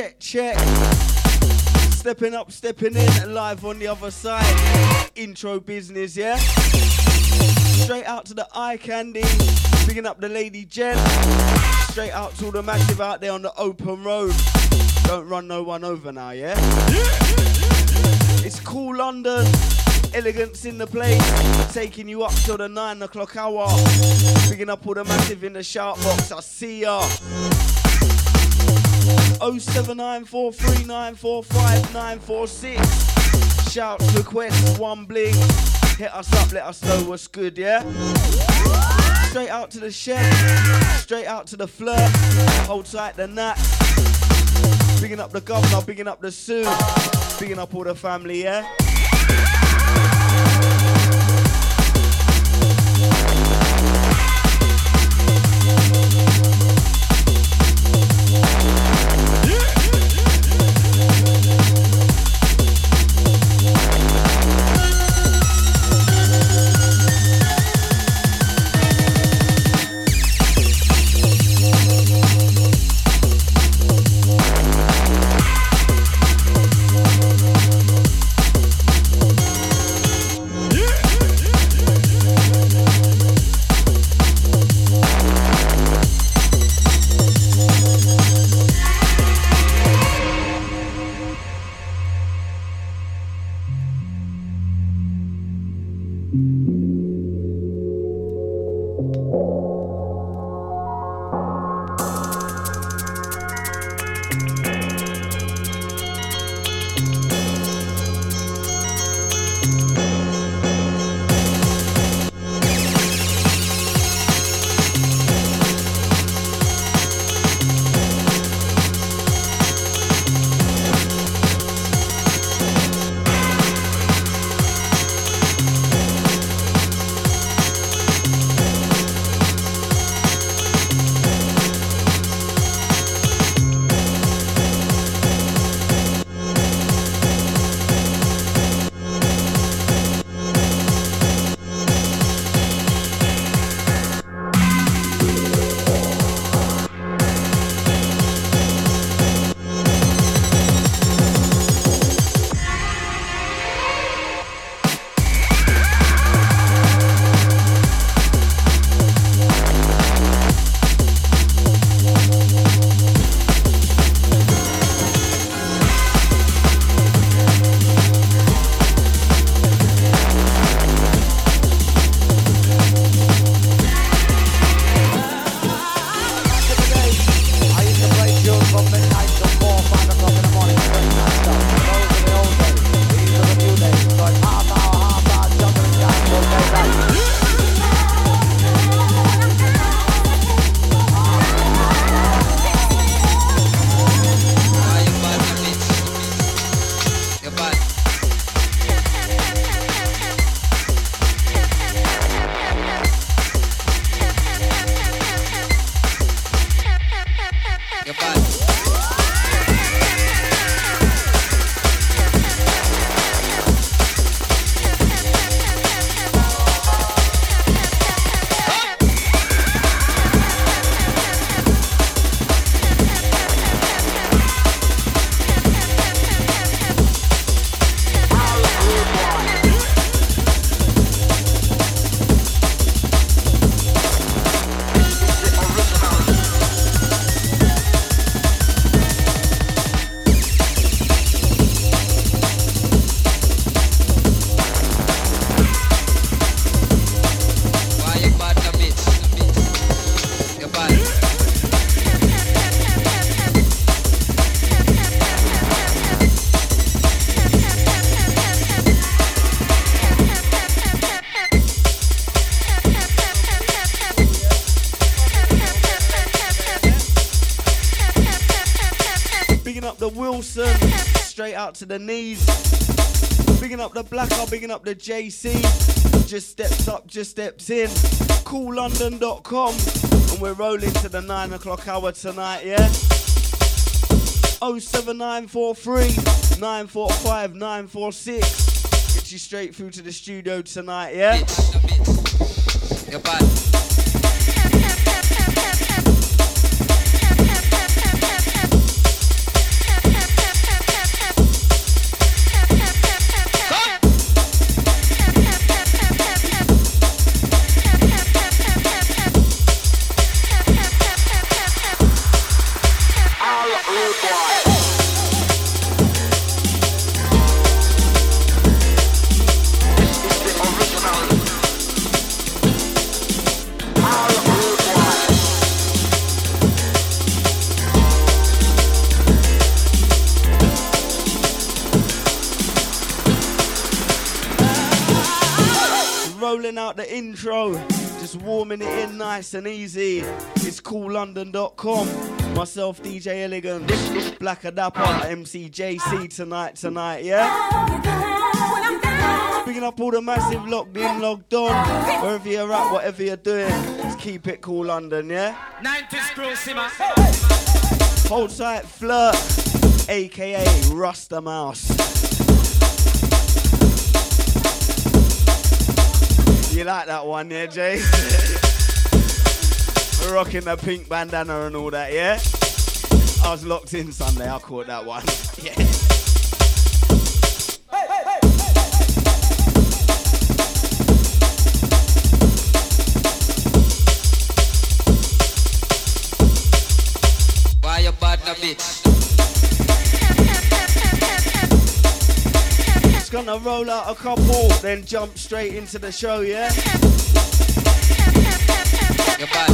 Check. Stepping up, stepping in, live on the other side. Intro business, yeah? Straight out to the Eye Candy, picking up the Lady Jen. Straight out to all the massive out there on the open road. Don't run no one over now, yeah? It's Cool London, elegance in the place, taking you up till the 9 o'clock hour. Picking up all the massive in the shout box, I see ya. 07943945946. Shouts, requests, one bling. Hit us up, let us know what's good, yeah? Straight out to the shed, straight out to the flirt. Hold tight the nat. Bigging up the governor, bigging up the Sue. Bigging up all the family, yeah? Straight out to the knees. Bigging up the Blacker, bigging up the JC. Just steps up, just steps in. CoolLondon.com. And we're rolling to the 9 o'clock hour tonight, yeah? 07943 945 946. Get you straight through to the studio tonight, yeah? You're bad. Rolling out the intro, just warming it in nice and easy. It's coollondon.com. Myself, DJ Elegant, Black Adapper, MC JC tonight, yeah? Picking up all the massive locked in, logged on. Wherever you're at, whatever you're doing, just keep it Cool London, yeah? 90s crew, Sima. Hold tight, Flirt, aka Rasta Mouse. You like that one, yeah, Jay? Rocking the pink bandana and all that, yeah? I was locked in Sunday, I caught that one. Yeah. Why you bad na bitch? Just gonna roll out a couple, then jump straight into the show, yeah? You bad.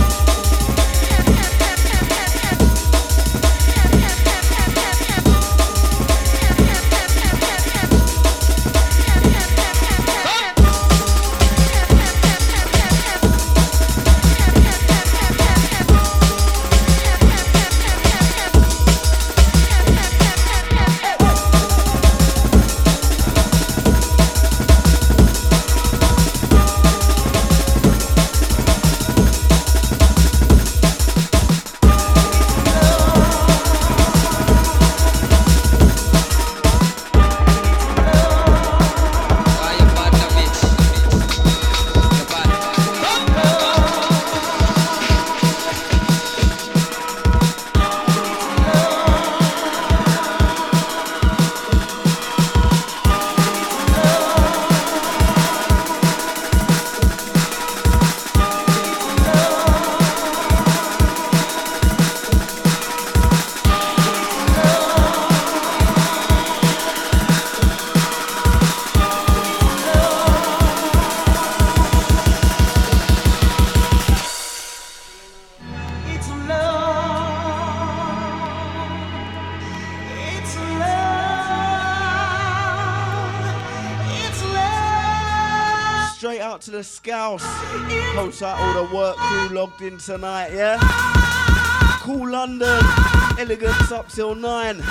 To the Scouse, hold tight, all the work crew logged in tonight, yeah? Cool London, Elegance up till 9.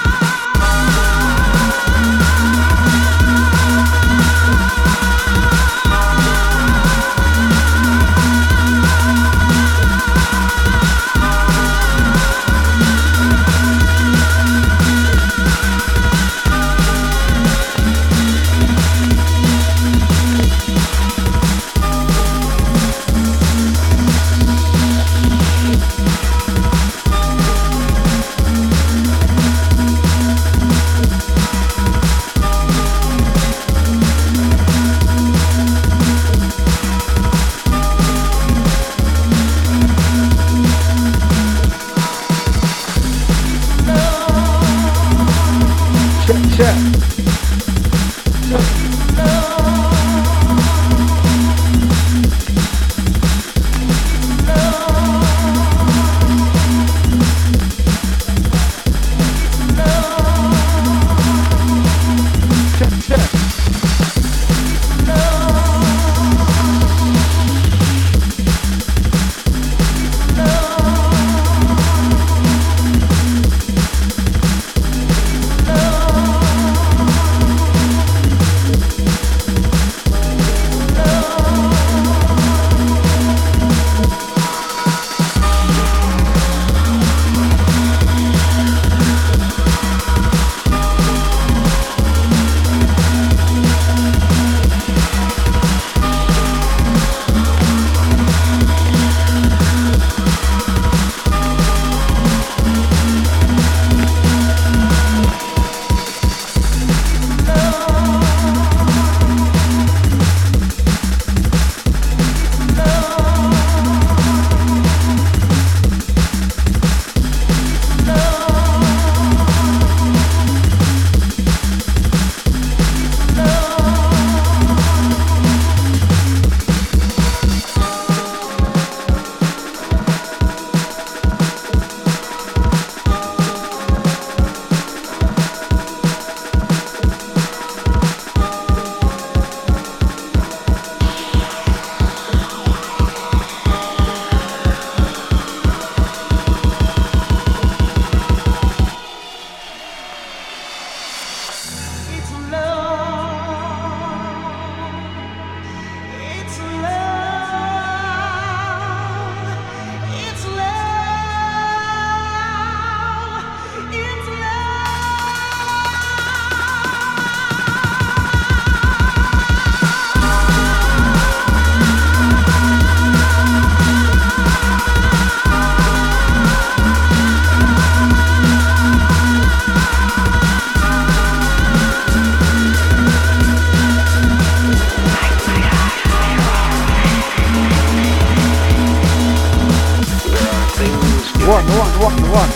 One.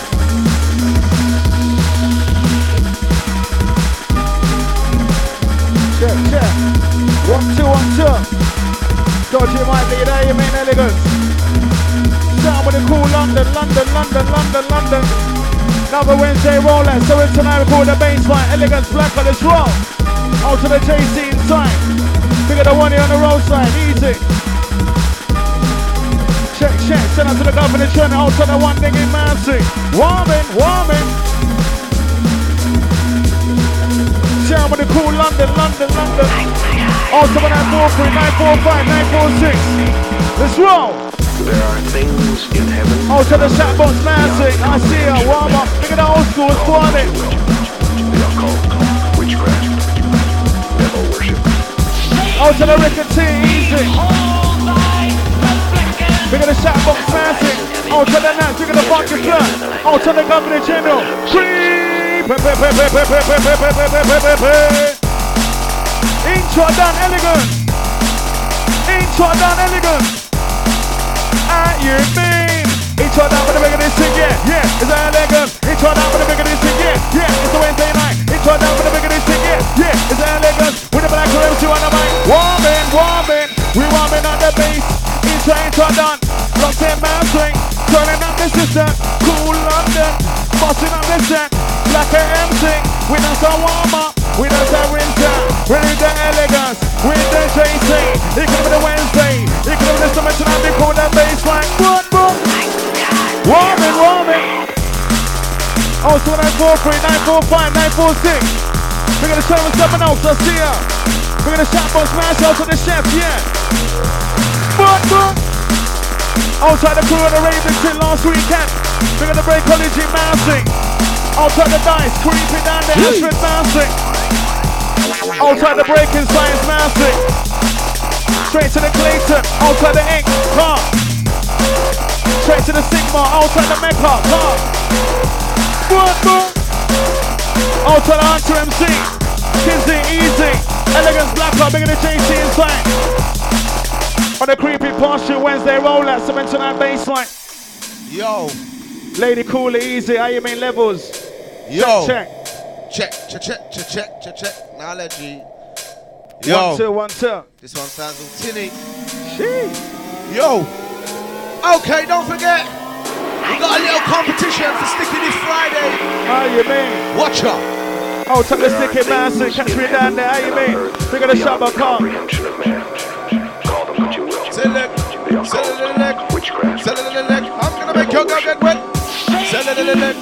Check. 1, 2. Dodgy might be there, you mean elegance. Sound with the cool London. Another Wednesday roller, so it's tonight we call the baseline. Elegance, black on this roll. Out to the JC inside. Bigger the one here on the roadside, easy. Check. Send out to the government trend, out to the one thing in Mancy. Warming. Sound with the cool London. Also 943, 945, 946. Let's roll. There are things in heaven. Also the Shotbox Mancy. I see ya. Warm up. Look at the old school squad. The occult, witchcraft, devil worship. Also the Rick T. Easy. Look at the Shotbox Mancy. Also the Nats. Look at the Funky Flirt. Also the Governor General. Intro done elegant. You mean? Intro down for the bigger this thing, yeah. It's elegant. Intro down for the bigger this thing, yeah. It's a Wednesday night. Intro down for the bigger this thing, yeah. It's elegant. With the black MC on the mic. Warming. We warming on the bass. Intro done. Locked in man swing. Turning up the system. Cool London. Bossing up the set. Black MC. We done some warm up. We done some winter. We need the elegance. With the JC. It could be the Wednesday. It could be the summer tonight. They call that baseline. Boom. Warming. Also 943, 945, 946. We're gonna show them something else. I see ya. We're gonna shout for smash out to the chef, yeah. Boom. Outside the crew of the Ravens till last weekend. We're gonna break college in Mancy. Outside the dice, creeping down the Ashford Mancy. Outside the breaking science Mancy. Straight to the Clayton, outside the ink, car. Straight to the Sigma, outside the Mecca, car. Boom. Outside the Hunter MC. Kinsey, easy. Elegance, black car, bigger than JC inside. On the creepy posture Wednesday rollout, cement tonight baseline. Yo. Lady Cooler, easy. How you mean levels? Yo. Check. Knowledge. Yo. 1, 2. This one sounds all tinny. Shee. Yo. Okay, don't forget. We got a little competition for Sticky this Friday. How you mean? Watch out. Oh, take the sticky master. Catch me down there. How you mean? We're gonna shop a car. Comprehension of man. Call them what you will. Select. Witchcraft. I'm gonna make your girl get wet. Select.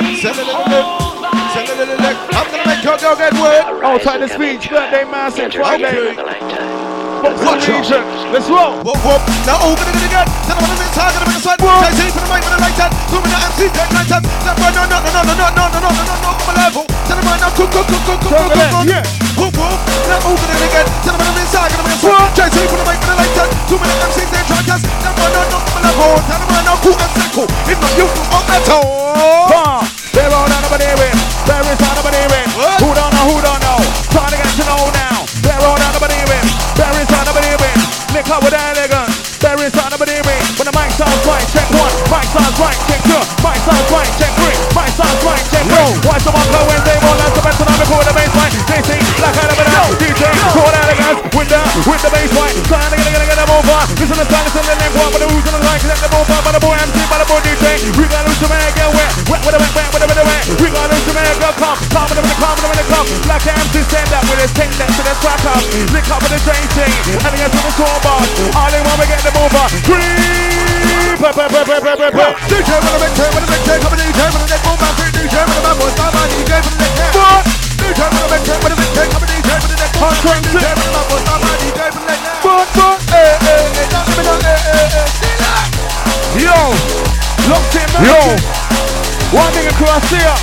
I'm gonna make your girl get wet. Oh, take the speech. Birthday master. Friday. Watch out. Let's roll. Whoop. Now all gonna do it again. Tell them I'm inside, gonna make a side. JC for the mic with a light 10. 2 minute MC, dead 9 times. No, I'm a level. Tell them right now, cook. Yeah. Whoop. Now all gonna do it again. Tell them I'm inside, gonna make a side. JC for the mic with a light 10. 2 minute MC, dead 9 times. No, I'm a level. Tell them right now, cool and cycle. If not you, on that toe. They're all down nobody win. There is nobody win. Who don't know? Trying to get to know now. They're all down nobody win. There is nobody win. Lick up with elegance. There is nobody win. When the mic sounds right, check 1. Mic sounds right, check 2. Mic sounds right, check 3. Mic sounds right, check 4. Why so much when they roll out the best and I'm recording the baseline. JC, black out of it out. DJ, call elegance. With the baseline. Trying to get them over. Listen to the silence and the link one. But the who's on the line, let them over. By the boy MC, by the boy DJ. We got loose to make it wet. Wet with the wet. We got loose to make it come. Calm with the come. Black MC stand up with his tank next to the track up. Lick up with the JC. Elegance with the scoreboard. All they want to get them over. DJ with the big turn, with the big turn, coming DJ with the neck boom, DJ with the bad boy, star man, DJ with the neck turn. What? DJ with the big turn, with the big turn, coming DJ with the neck boom, DJ with the bad boy, star man, DJ with the neck turn. What? Yo, locked in, man. Yo, one thing across here.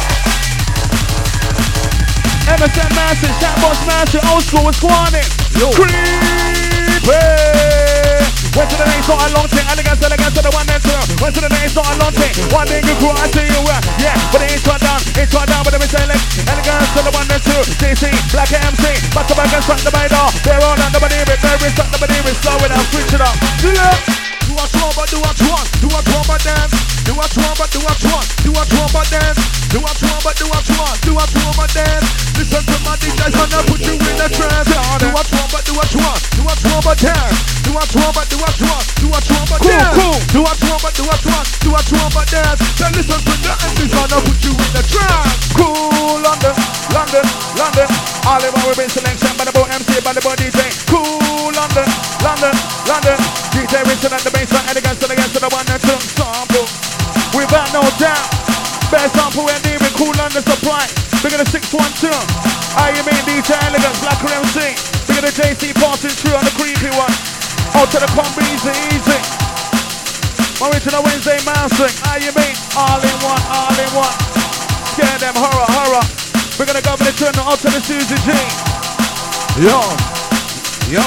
MSN Massive, Chatbox Massive, old school was squatting. Creepy. Went to the name, not a long thing. Elegance to the one that's here. Went to the name, not a long thing. One thing you crew, I see you well. Yeah, but it ain't shut down, but it is elegance to the one that's here. JC, Black MC, back to back and front the bite off. They're on nobody with, there is nobody with, slow it up, switch it up. Do what you want, but do what you want. Do what you want, but dance. Do Do what you want, but do what you want. Do what you want, but dance. Do what you want, but do what you want. Do what you want, but dance. Listen to my DJs and I'll put you in a trance. Do what you want, but do what you want. Do what you want, but dance. Do what you want, but do what you want. Do what you want, but dance. Do what you want, but do what you want. Do what you want, but dance. Then listen to the MCs and I'll put you in a trance. Cool London, London, London. All in one with selection by the boy MC, by the boy DJ. Cool London, London, London. DJ Winston at the baseline, elegance to the one that took sample. Without no doubt, best sample and even Cool London supply. Bigger the 612. I mean DJ Elegance, Blacker MC. Bigger the JC passing through on the creepy one. Out to the combi, easy. My original Wednesday mousing. I mean all in one, all in one. Scare them, horror, horror. We're gonna go for the turn out to the Susie G. Yo, yo.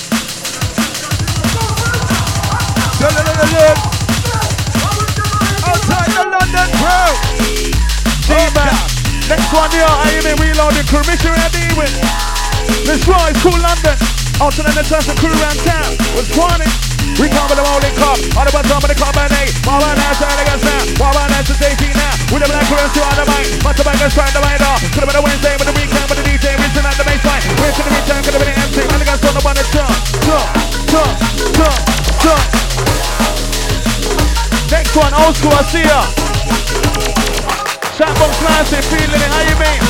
Outside the London crew. G-Man. Next one here, I am reloading crew. Mission and Ewing. Let's rise, Cool London. Out to the Natasha crew around town. What's funny? We come with the rolling cup. On the bottom of the carbonate. While I'm out to Elegance now. While I'm out to JT now. With the black currency on the mic. But the bangers trying to ride off. Could have been a Wednesday with the weekend with the DJ. Winston at the baseline. We're to the return. Could have been an MC. Elegance on the one that's jump. Next one, old school, I see ya. Shotbox Classic, feeling it, how you mean?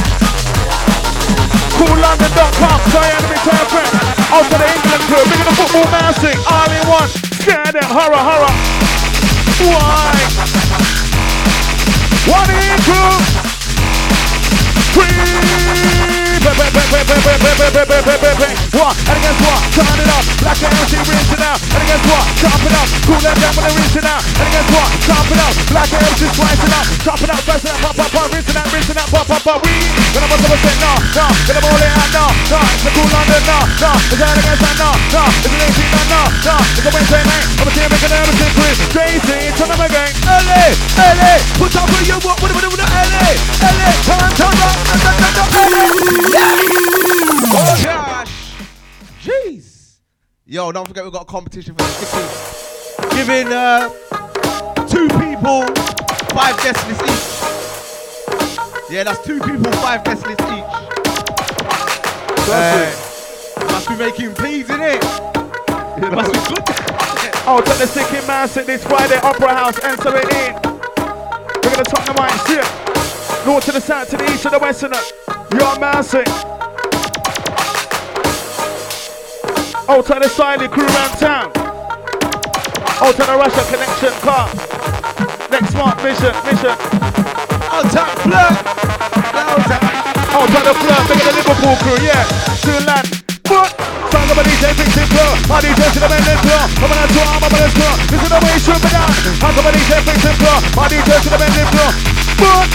CoolLondon.com, sorry, enemy time friend. Out to the England crew, big in the football mousing. All in one, scare them, horror, horror. Why? One in crew. What? And against what? Turn it up. Black MC rinsing out. And against what? Chop it up. Cool them down when they're rinsing out. And against what? Chop it up. Black MC slicing up. Chop it up, slicing up, pop, pop, pop, rinsing out, pop, pop, pop. We gonna bust up a set, no. Gonna ball it out, no. It's a Cool London, no. It's an against that, no. It's an AC, no. It's a Wednesday night. I'm a team making an MC quiz. JC, turn them again. LA. Put up for you, what? LA. Turn up. Oh gosh! Jeez! Yo, don't forget we've got a competition for the stickers. Giving 2 people 5 guest lists each. Yeah, that's 2 people 5 guest lists each. Must be making peas, innit? It must be good. Oh, to the Sicky Mouse this Friday, Opera House, enter it in. We're gonna talk the mind, shit. North to the south, to the east, to the west, and you're mousing. Oh, to the Siley crew around town. Oh, to the Russia connection car. Next smart mission. Oh, to the flirt. Oh, to the flirt, look at the Liverpool crew, yeah. To land. But song of a DJ fixing floor. My DJ to the bending floor. I'm on a tour, I'm on a tour. This is the way it should be done. Song of a DJ fixing floor. My DJ to the bending floor. But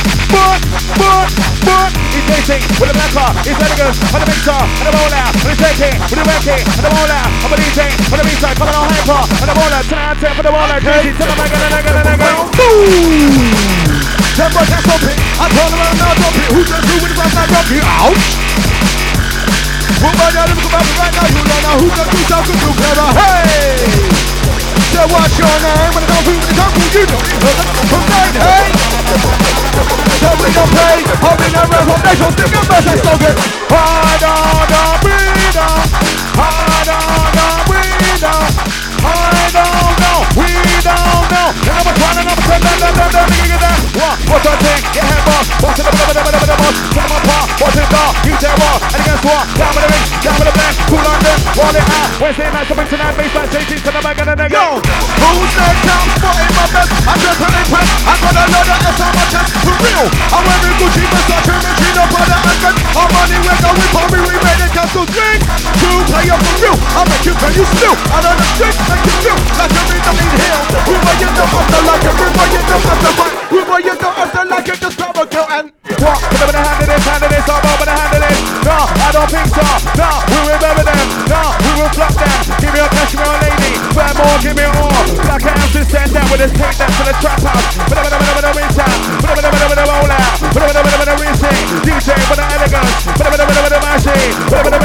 he's racing with a black car, he's elegant, on the mixer, and the roller, and he's taking, with the wrecking, and the roller, I'm a DJ, on the B-side, coming on hyper, and the roller, 10 for the roller, crazy, tell him I gotta, boom! Tempo, can't stop it, I turn around now, drop it, who's gonna do with the brass, I drop you, ouch! Put my down, look about me right now, you know now, who's gonna do something too clever, hey! So what's your name, when I don't feel the jungle, you don't need her, from night, hey! So we don't play, holding a reputation, stick a verse and slogan. Hard on the breather, hard on the breather. I don't know, we don't know. Number 1 and number 10, what's the thing? Get head boss, what's the boss? Come on, pa, what's it dog? You tell what? And against what? Down with the ring, down with the black, Cool London, wall it out. Wednesday night, coming tonight, baseline, JT, to the back and the nigga. Yo, who's next? I'm spotting my best, I'm just an impress. I got a lot of S on my chest, for real. I'm wearing Gucci, Versace, Machino, Prada, and Gun. Our money, we're going for me, we made it cancel drink. To play up for real, I'll make you tell you still. I know the street, make you feel like you're in the lead hill. Rumor you don't have to like it, rumor you don't have to fight. Rumor you don't have to like it, just grab a girl and what? Put them in the hand of this, I'm over the hand of this. No, I don't think so. No, we will remember them. No, we will flop them. Give me a cashmere lady, fair more, give me all. Black hands to send that with us, take that to the trap house. Put them in the rinse out, put them in the roll out, put them in the rinsing. DJ for the elegance, put them in the machine, put them in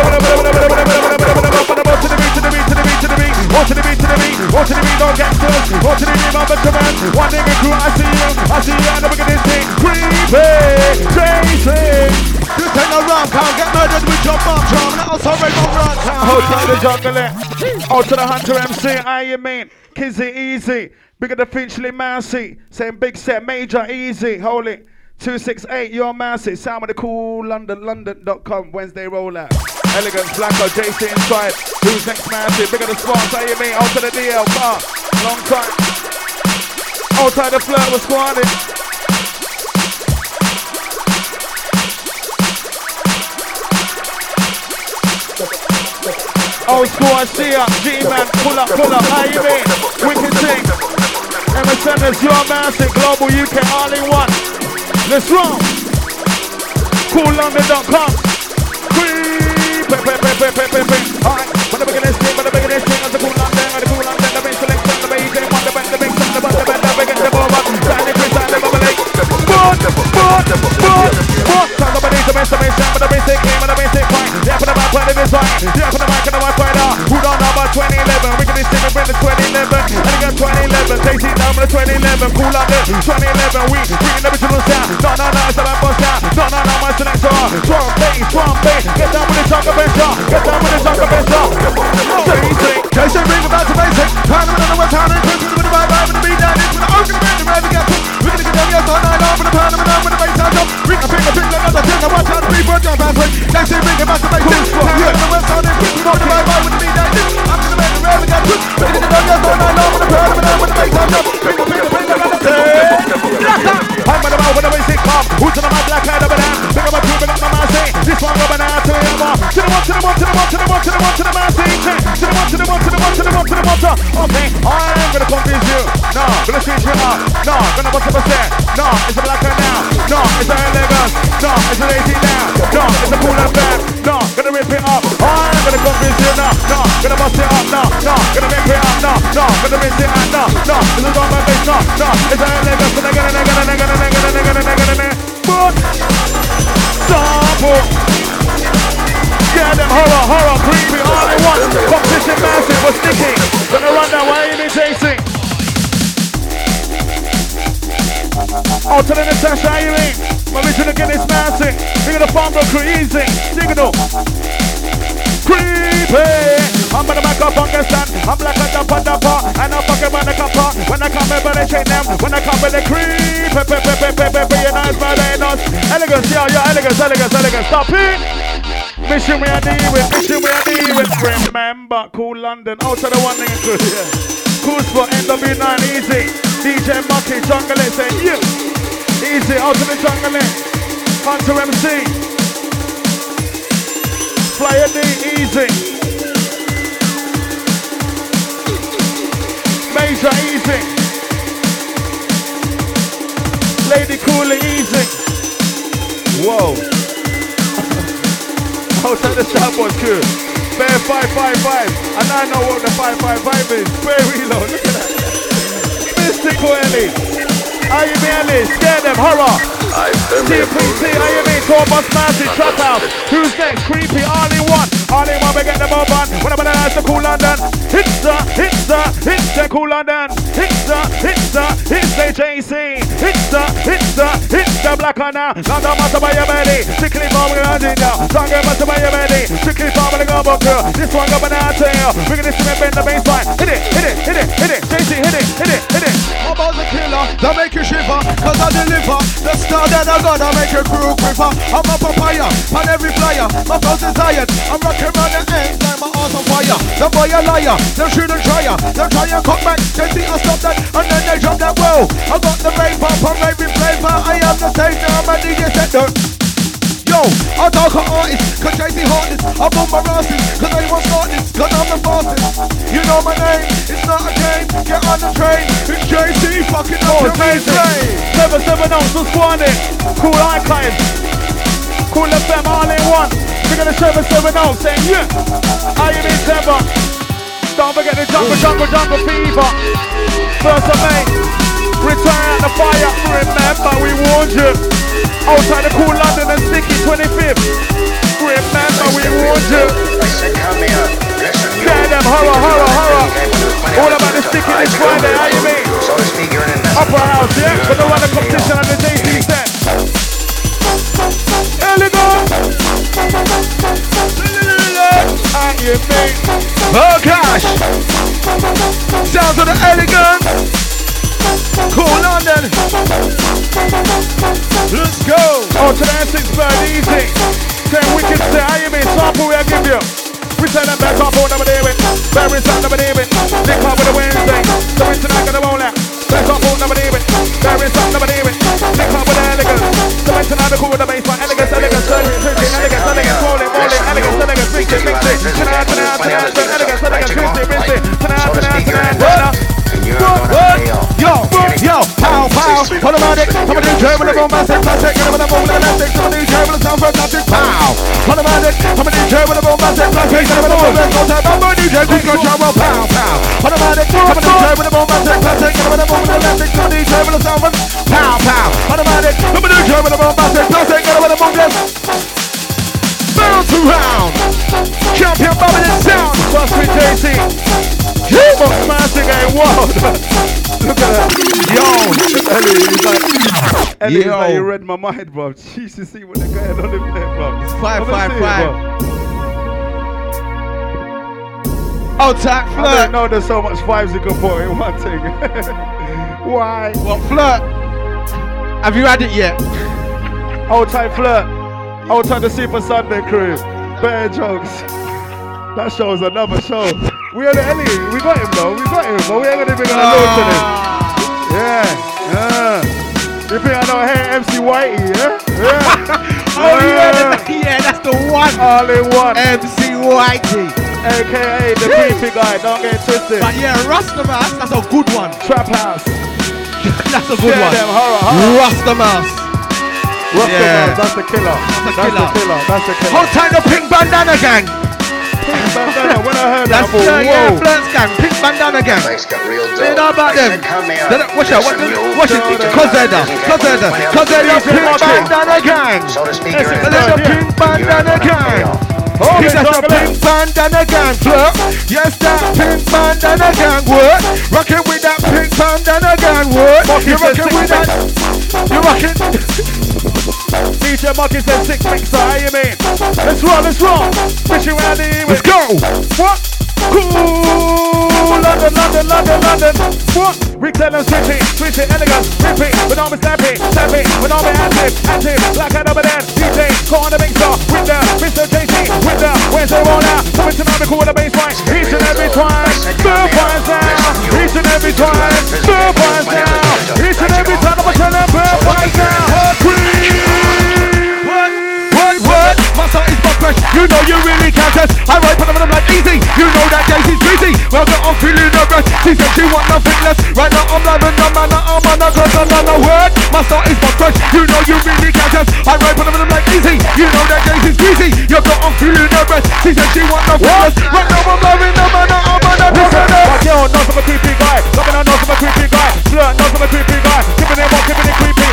to the beat, to the beat, to the beat, to the beat, or to the beat, to the beat, or to the beat, don't get close, or to the beat, mother command. One jungle it. Out to the Hunter MC, how you mean? Kizzy Easy. Bigger the Finchley Massey. Saying big set, major easy. Holy. 268, you're Massey. Sound with the cool London.com. Wednesday rollout. Elegance, Blacko, JC inside. Who's next Massey? Bigger the spots, how you mean? Out to the DL car. Long time. Outside the flirt was squatting. Old school, I see ya. G-Man, pull up, how you mean? Wicked thing. MSN's your Massive, Global UK, all in one. Let's roll. CoolLondon.com. Alright, but the biggest thing, as the Cool London, the main selection, the main game, the band, the big the band, the big the ball, Sandy Chris, the bubble, talk about these, the best, but the basic game, and the basic point. Yeah, for the back, part of this one. Yeah, for the back, and the white right now. Who don't know about 2011? We can see me bring the 2011. And we got 2011. They see down with the 2011. Cool London, 2011. We bring the original sound. No, it's a bust sound. No, my selector. Drum bass. Get down with the jungle bench. Jason, bring about the basic. Time to the West Hand and Christmas with the vibe, with the beat down. With the open band, the ride, we got we're gonna get down the outside night on with the pound, with the bass sound jump. Ring a finger, another thing. I watch out the people jump and play. Jason, bring about the basic. Time to the West Hand and Christmas with the vibe, with the beat down. I'm gonna make the ride, we got we're gonna get down the outside night on with the pound, with the bass sound jump. Ring a finger, another thing. I'm gonna with the basic come. Who's in the mouth like I have a man? Big up my crew, big up my man, say. This one going out to him. To the one, to the man, say. To the one. Okay, I'm gonna confuse you. No, gonna switch you up. No, gonna what's up a set. No, it's a black guy now. No, it's a elegance. No, it's a lazy now. No, it's a cool and bad. No, gonna rip it up. I'm gonna confuse you now. No, gonna bust it up. No, gonna rip it up. No, gonna rinse it out. No, it's a drum and bass. No, it's a elegance. And but sample. Yeah, them horror, creepy, all I want. Competition massive, but sticky. Gonna run that way, you need chasing. Out to the Natasha, how you mean? My mission to get this massive. We're gonna farm go crazy. Signal. Creepy. I'm gonna make up on the stand. I'm like a dump on the bar. And I'm fucking on the copper. When I come in, but they shake them. When I come with the creep. You know it's my us. Elegance, yeah, elegance. Stop it. Mission we are dealing with. Remember, Cool London. Out to the one thing good, yeah. Cool spot, NW9, easy. DJ Monkey, jungle it, say you. Easy, out to the jungle it. Hunter MC. Flyer D, easy. Major, easy. Lady Cooler, easy. Whoa. Outside the soundboard crew. Bear 555. And I know what the 555 is. Bear reload. Look at that. Mystical Ellie. How you mean Ellie? Scare them. Horror. TPC. How you mean? Tour bus massive. Trap house. Who's next? Creepy. All in one. We get the mob on. When I'm gonna ask the Cool London. It's the Cool London. It's the JC. It's the Black on now. Not the master by your belly. Strictly farming around it now. Stronger master by your belly. Strictly farming the gumbo girl. This one going out to you. We're gonna see me bend the baseline. Hit it. JC, hit it. I'm about the killer that make you shiver. Cause I deliver. The star that I got, I make your crew quiver. I'm a papaya. On every flyer. My flow's desired. I'm rocking around the ends like my arms on fire. The boy a liar. They shouldn't try ya. They try and come back. They see I stop that. And then they drop that. Whoa. I got the rain pop on every flavor. I am the same now. I'm a DJ setter. Yo, I talk an artist, cause JC hardest. I bump my rasses, cause they won't start this, cause I'm the fastest. You know my name, it's not a game. Get on the train, it's JC fucking up your main plane. 770 so squatting. Cool icons. Cool FM all in one. We're gonna 770 saying yeah. How you mean Temper? Don't forget the jungle fever. 1st of May. Return at the fire. Remember we warned you. Outside the Cool London and Sticky 25th. Remember we warned you. Get them horror. All about the Sticky this Friday, how you mean? Upper house, yeah? But the one the competition on the JC set. Here we go. How you mean? Let's go. Oh, to the Essex bird, easy. Say wicked, say how you mean? Sample we I give you. We tell them back up on number David. Barry sound number David. Link up with the Wednesday. So it's tonight gonna roll out. Back up on number David. Barry sound number David. Link up with the elegance. So it's tonight the cool with the bass. Elegance, elegance, elegance, elegance, rolling, rolling, elegance, elegance, mix it, mix it. Tonight, elegance, elegance, rinse it, rinse it. Tonight. Yo, pow, pow, automatic, I'm a new German, I'm a massive classic, I'm a moment elastic, I'm a new German, sound fantastic, pow, automatic, I'm a new German, I'm a massive classic, I'm a moment, I'm a new German, pow, pow, automatic, I'm a new German, I'm a massive classic, I'm a moment elastic, I'm a new German, sound fantastic, pow, pow, automatic, I'm a new German, I'm a massive classic, I'm a moment, bounce around, champion Babylon sound, plus with JC. Box Massive ain't wild. Look at that. Yo, Ellie, like, you read my mind, bro. Jeez, to see what they're going on in there, bro. It's 555. Oh, tack flirt. I don't know there's so much vibes you can put in one thing. Why? What flirt? Have you had it yet? Old time flirt. Old time the Super Sunday crew. Bear jokes. That show's another show. We are the Ellie. We got him though. We got him, but we ain't gonna be gonna load to him. Yeah. You think I don't hate MC Whitey, yeah? Oh yeah, that's the one. All in one. MC Whitey. AKA the creepy guy, don't get twisted. But yeah, Rastamas, that's a good one. Trap House. That's a good one. Them, horror. Rastamas. Yeah. That's the killer. That's the killer. Hold tight the Pink Bandana Gang. Pink Bandana, when I heard that's that, yeah, Flirts Gang, Pink Bandana Gang. Things got real dull. They know about them. Watch out, watch it. Cozeda, Pink Bandana Gang. So to speak, There's a Pink Bandana Gang. Oh, that's the Pink Bandana Gang, flirt. Yes, that Pink Bandana Gang, what? Rockin' with that Pink Bandana Gang, what? You rockin' with that? You rockin'? DJ Monkey said 6 mixer, how you mean? Let's roll. Fishing around the evening. Let's go. What? Cool. London. What? Rick tell them switch it, elegant, rip it, but don't be snappy, but don't be active, black hat over there, DJ, call on the mixer, with the Mr. JC, with the Wednesday roll out, coming to the cool with the bass line, each and every time, third points down, each and every time, third points down, each and every time, I'm gonna tell them third points down, What? My son is my crush, you know you really can't test. I write for them and I'm like easy, you know that JC's greasy. Well, I'm feeling the rest, she said she want nothing less. Right now I'm loving the man, I'm on the cause I'm on the word. My son is my crush, you know you really can't test. I write for them and I'm like easy, you know that JC's greasy. You got I'm feeling the rest, she said she want nothing less. Right now I'm loving the man, I'm on the cause I'm on the word. Knows I'm a creepy guy, loving her knows I'm a creepy guy. Flirt knows I'm a creepy guy, keeping it warm, keeping it creepy.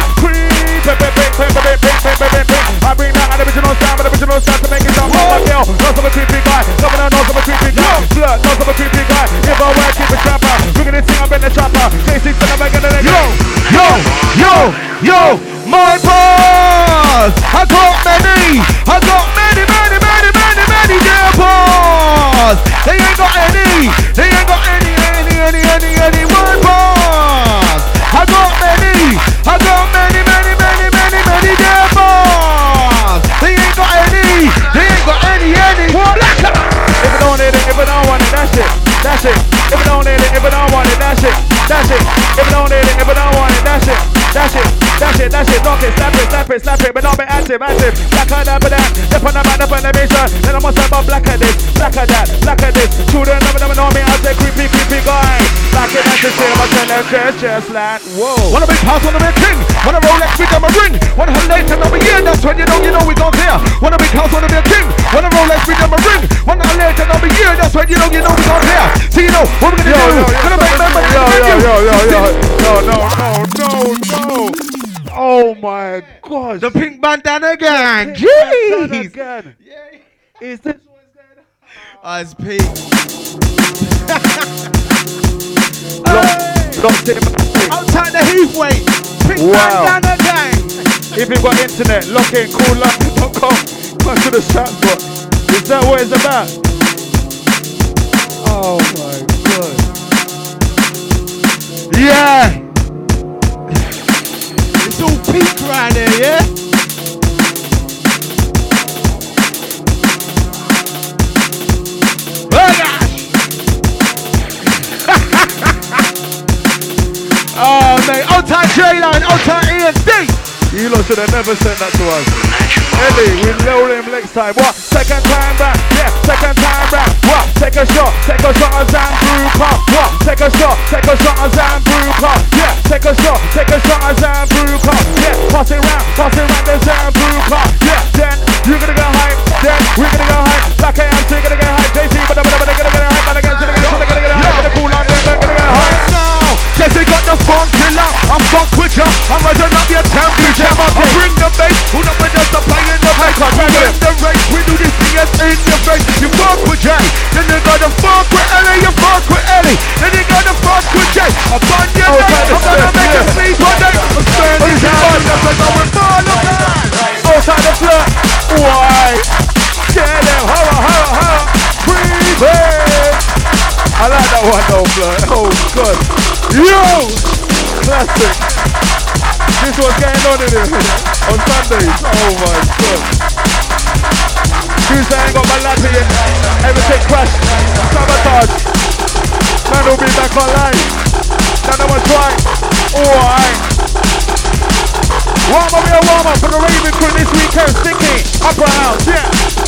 I bring that original sound, to make it sound like girl. Knows I'm a creepy guy, loving her knows I'm a creepy guy. Flirt knows I'm a creepy guy, if I work, keep it trapper. We're gonna sing up in the trapper. JC's gonna make it in the Yo, my boss. I got many dear boss. They ain't got any, my boss. I got many dear boss. They ain't got any. What? If I don't need it, if I don't want it, that's it. If I don't need it, if I don't want it, that's it. If I don't need it, if I don't want it, that's it. Knock it, slap it, but don't be active. Black on that, dip on the mission. Then I must have a black at this. Children never know me as a creepy guy. Black it, that's the same, I tell them just like, whoa. Wanna be house, wanna be a king. Wanna Rolex, we got my ring. Wanna have late and over here, that's when you know we gon' clear. Wanna be house, wanna be a king. Wanna Rolex, we got my ring. Wanna have late and over here, that's when you know we gon' clear. So you know what we're gonna do. Gonna make money. No. Oh my gosh. The Pink Bandana Gang. Jeez. Is this what's going on? It's Pink. Outside the Heathway. Pink Bandana Gang. If you've got internet, log in coollondon.com. Come to the chat box. Is that what it's about? Oh my god. Yeah. It's all peak right there, yeah? Oh gosh! Oh mate, old tight J-Line, old tight ESD! You lot should have never sent that to us. Eddie, we load him next time. What? Second time back. Yeah, second time back. What? Take a shot of Zambuca. What? Take a shot of Zambuca. Yeah, take a shot of Zambuca. Yeah, pass it round the Zambuca. Yeah, then you're gonna get hype. Then we're gonna get hype. Black AMC gonna get hype. JC, but they're gonna get hype. But again, they're gonna get hype. Gonna cool on them, they're gonna get hype. Now, Jesse got the funk killer. I'm funk with ya. I'm rising up your temperature. I bring the bass. Who not with us to play in the bass? We win the race. We do this thing as in your face. You fuck with Jay. Then you gotta fuck with Ellie. You fuck with Ellie. Then you gotta fuck with Jay. I'm on your neck. I'm gonna make a sneeze one day. I'm standing hard. That's like I'm with all of that. Outside the floor. Why? Get them. Holla. Breathe in. I like that one though, Fleur. Oh, good. Yo! Classic. This was getting on in here on Sundays. Oh my god. Tuesday ain't got my latte in. Everything crashed. Sabotage. Man will be back online. None of us try. Alright. Warm up for the Raven crew this weekend. Sticky. Upper house. Yeah.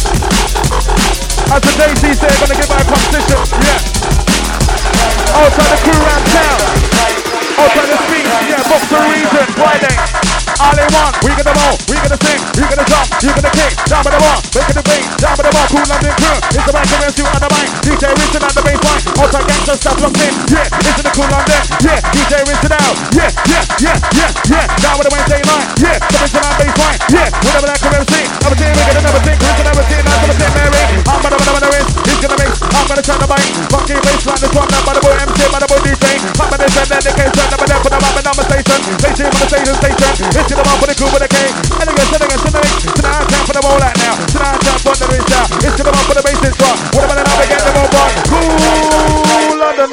As the JC said, gonna give my competition. Yeah. Outside the crew around town. Outside the street. Yeah. Boxer region. Friday. All they want, we get them all, we gonna sing, you gonna jump, you gonna kick, down by the bar, making the beat, down by the bar, cool London crew, it's the back of the on the mic, DJ Rinsen at the baseline, outside gangster stuff locked in, yeah, it's in the cool London, yeah, DJ Rinsen out, yeah, down with the Wednesday night, yeah, the Rinsen out baseline, yeah, whatever that can MC, never seen, we get another thing, Rinsen never seen, I'm gonna say Mary, I'm gonna wrist, he's gonna mix, I'm gonna turn the mic, funky baseline, the drum, now by the boy MC, by the boy DJ, I'm gonna send that, they can't turn up and put them up and on the station, it's to the one for the crew with the K. Elegance, tonight time for the roll out now. Tonight time for the race out. It's to the one for the bass drop. What about the now we get the more bar? Cool, London.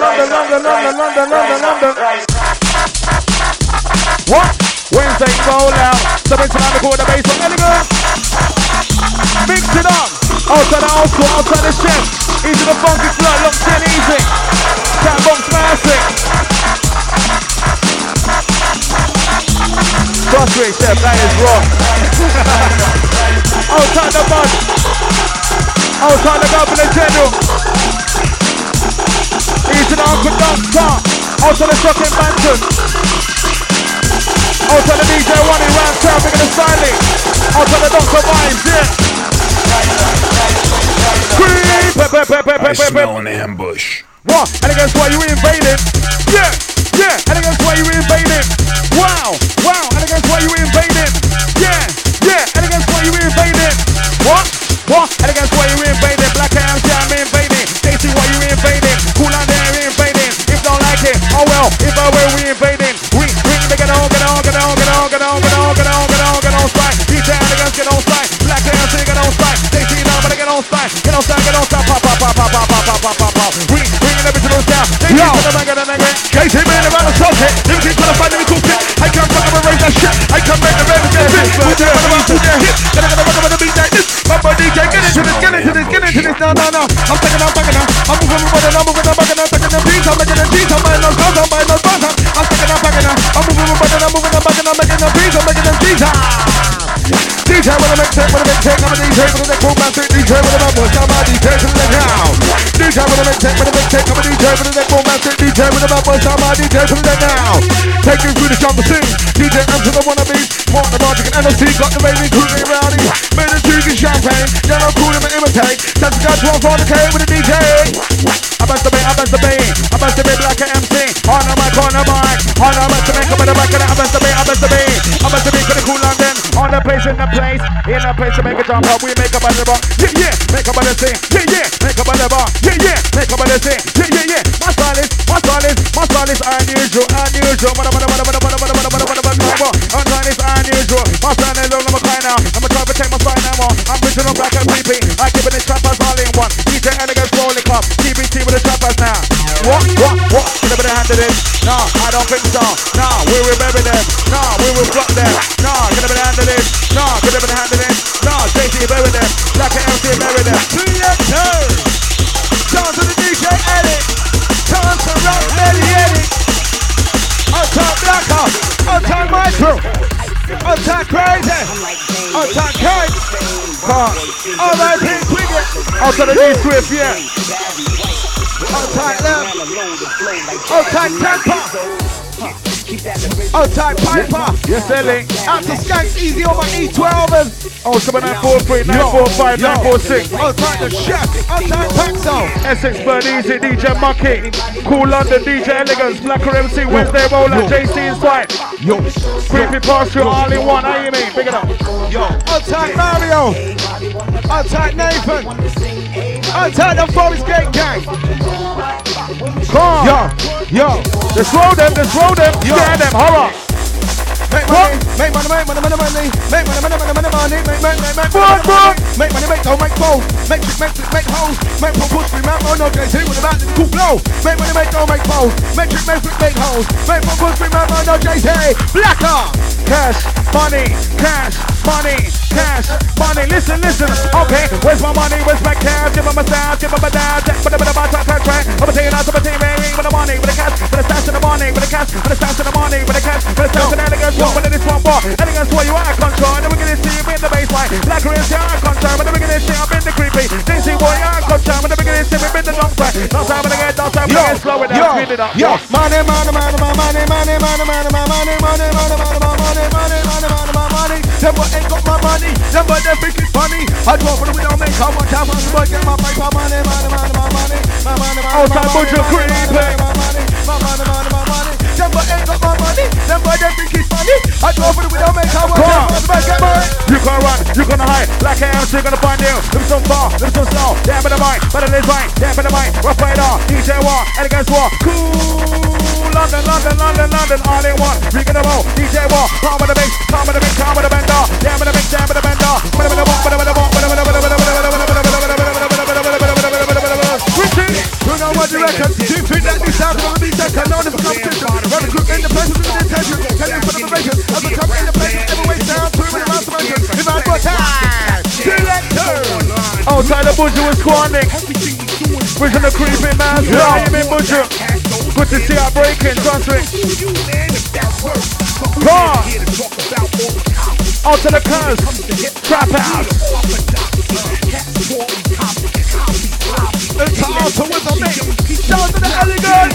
What? Wednesday roll out. So it's time to call the bass on Elegance. Mix it up. Outside the old school, outside the chef. Easy the funky flow, locked in easy. Cat box massive. Trust me, chef, that is wrong. Outside the bus. Outside the governor general. Easy the Uncle Dunk car. Outside the shocking Banton. Outside the DJ running round town, making the styling. Outside the Dr. Vines, yeah. I smell an ambush. What? And against why you invaded? Yeah. And against why you invaded? Wow. And against why you invaded? Yeah. And against why you invaded? What? And against why you invaded? Black AMC, I'm invading. JC, why you invading? Cool on there, invading. If don't like it, oh well. If I will, we invading. We get on. Get on strike. DJ Elegance, get on strike. Black AMC, get on strike. JC, now, but get on strike. Get on strike. Pop. We bringing everything on down. JC, man, around the socket. Everything's gonna find me cool shit. I can't fucking raise that shit. I can't make the ravens get fit. Put their hit. Then I'm gonna rock up the beat like this. Bumper DJ, get into this. No. I'm taking out. I'm moving, taking the beats. I'm making the beats. I'm buying those guns. I'm taking out. I'm moving, I'm making the beats. I'm making the beats. DJ with a mix tape, I'm a DJ with a cool master. DJ with a bubble, I'm a DJ from the now. DJ with a mix tape, I'm a DJ with a cool master. DJ with a bubble, I'm a DJ from the now. Take you through the jungle scene. DJ answer the wannabes. Mark the Logic and NLC got the baby cruising rowdy. Made a drinking champagne, yellow cool him and imitate. That's the guy 12 on the K with a DJ. I bust the bay, black MC. On the mic, on the to make up in the back of the I bust the bay for the cool London. On the place, in the place to make a jump up. We make up on the bar, yeah, make up on the scene, yeah, make up on the bar, yeah, make up on the scene, yeah. My style is unusual. Online is unusual. My style is all of a kind now. I'm trying to protect my style now more. I'm original black and creepy. I give it the trappers all in one. DJ Elegance rolling up. TBT with the trappers now. What? Should have been a hand to this? No, I don't think so. No, we will bury them. No, we will block them. No, crew. Attack crazy. Attack crazy. R.I.P. Twigget. Out to the D Swift, yeah. Attack them. Attack Tampa. Attack Piper. Yes, Ellie. Out to Skanks Easy on my E12. 07943 945 946. Attack the Chef. Attack Paxo. Essex Bird Easy, DJ Mucky. Cool London, DJ Elegance. Blacker MC, Wednesday Roller, JC Insight. Yo. Creepy Pastoral, all in one. How you mean? Big it up. Yo. Attack Mario. Attack Nathan. Attack the Forest Gate Gang. Come on. Yo. Let's roll them. Scare them. Horror. Make money, make money, make money, make money, make money, make money, make money, make money, make money, make dough, make fold, make hoes, make push, make money, no JC with the back in the cool flow. Make money, make dough, make fold, make hoes, make push, make money, no JC. Blacker. Cash, money, listen, okay, where's my money, where's my cash, give them a sound, give them a dad, but I'm a team, I'm a team, with the money, with the cash, with the stash in the morning, with the cash, with the stash in the morning, with the cash, with the stash in the elegance, one in this one bar, elegance where you are control, and we're gonna see you in the baseline, black is you are control, but we're gonna see I'm in the creepy, they see boy you are control, but we're gonna see me in the long side, don't time when I get, slow it down, speed it up, money, them boy ain't got my money, them boy they think it's funny. I drove for the window, make how much I want to get my paper, money. Outside Buju creepy. Them boy ain't got my money, them boy they think it's funny. I drove for the window, make how much I want to get my. You can run, you gonna hide, like I am still gonna find you. Them some far, them some slow, damn in the mind, but it is right, damn in the mind. Rough Rider, DJ War, Elegance War, cool. London, all in one. We gonna roll, DJ War, calm with the bass, calm with the bender, damn with the mix, damn with the bender. What do you reckon? Do you think that this sound gonna be second? No, this is competition. Run the group in the place with the intention. Can you put the vibration? As we come in the place, every way down, 2 minutes round to mention. If I got time, selector. Outside the Buju was squanding. Vision the creeping man. Yeah, you mean Buju? Good to see our breaking, trust me. Come on. Out to the curse. Trap out. It's also with the mix. Down to the elegance.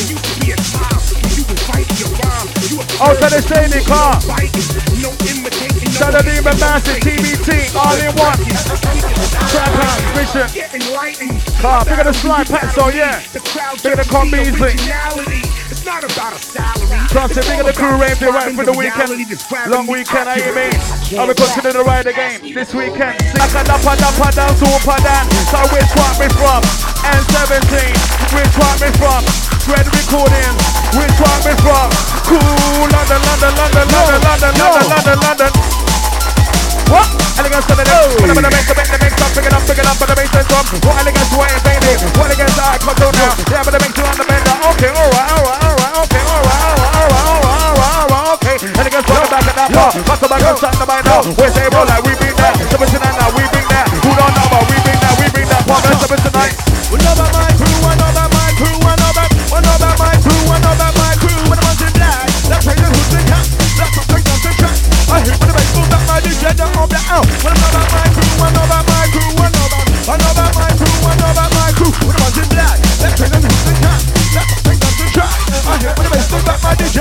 Out to the shady car. Shout out to the massive TBT. All in one. Trap out. Mission. Car. Bigger the slide pack, so yeah. Bigger the comb easy. Not about a salary. Trust it, big of the crew rave, they right for the weekend. Long weekend, I mean. I will consider the ride again this weekend. Like a dapper down, super down. So which one me from? N17. Which one me from? Dread recording. Which one me from? Cool London. What? Elegance to the next. When I'm gonna make the mix up, pick it up, but the bass is from. What elegance, what is baby? What elegance, I control now. Yeah, but the mix on the bender. Okay, alright. Okay. Elegance, what about that? What's the back outside the binder? Where's they roll like we bring that? Submission and now we bring that. Who don't know about we bring that? What else submission tonight? We know about my crew, I know about my crew. When the ones in black, that's how you who's the cat. That's what takes on the track. I hear for the bass, move back my DJ, don't hold that out. When I know about my crew, I know about my crew. When the ones in black, that's how you who's the cat. That's what takes on the track. I hear for the bass, move back my DJ.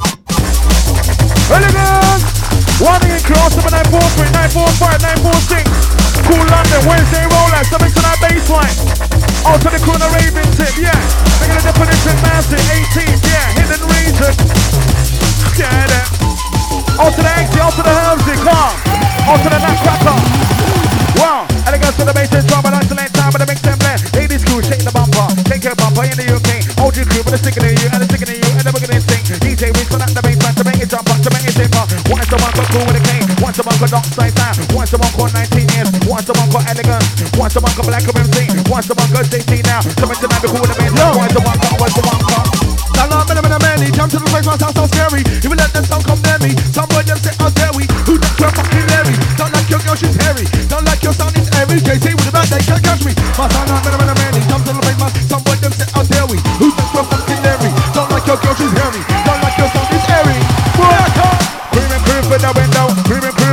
Elegance! Warning in cross, 7943, 945, 946. Cool London, Wednesday roller, something to that baseline. Out to the corner raving tip, yeah. Making a definition massive, 18th, yeah. Hidden region. Get it. Out to the exit, out to the Helmsy, car. Out to the Nutcracker. Wow. Elegance to the bass, drama, like the lane time, but the mix and blend. Ladies crew, shake the bumper. Take your bumper in the UK. OG crew, but the sticking in you, and the sticking in you, and the booking in sing. DJ Reese, on the bass line to make it jump up, to make it simple. Once the one got cool with a cane, once the one got dark side down, once the one got 19 years, once the one got elegance, once the one got black of MC, once the one got JC now, something tonight be cool with a bass, once the one got. Stand up, man, jump to the place, my sound so scary. Even let them sound come near me. Some boy them say, how dare we? Who that's your fucking Larry? Don't like your girl, she's hairy. Don't like your sound, it's airy. JC with the back, they can't catch me. My sound up, man, jump to the place, my some boy them say, how dare we? Who that's your fucking Larry? Don't like your girl, she's hairy. Don't like your sound, it's airy.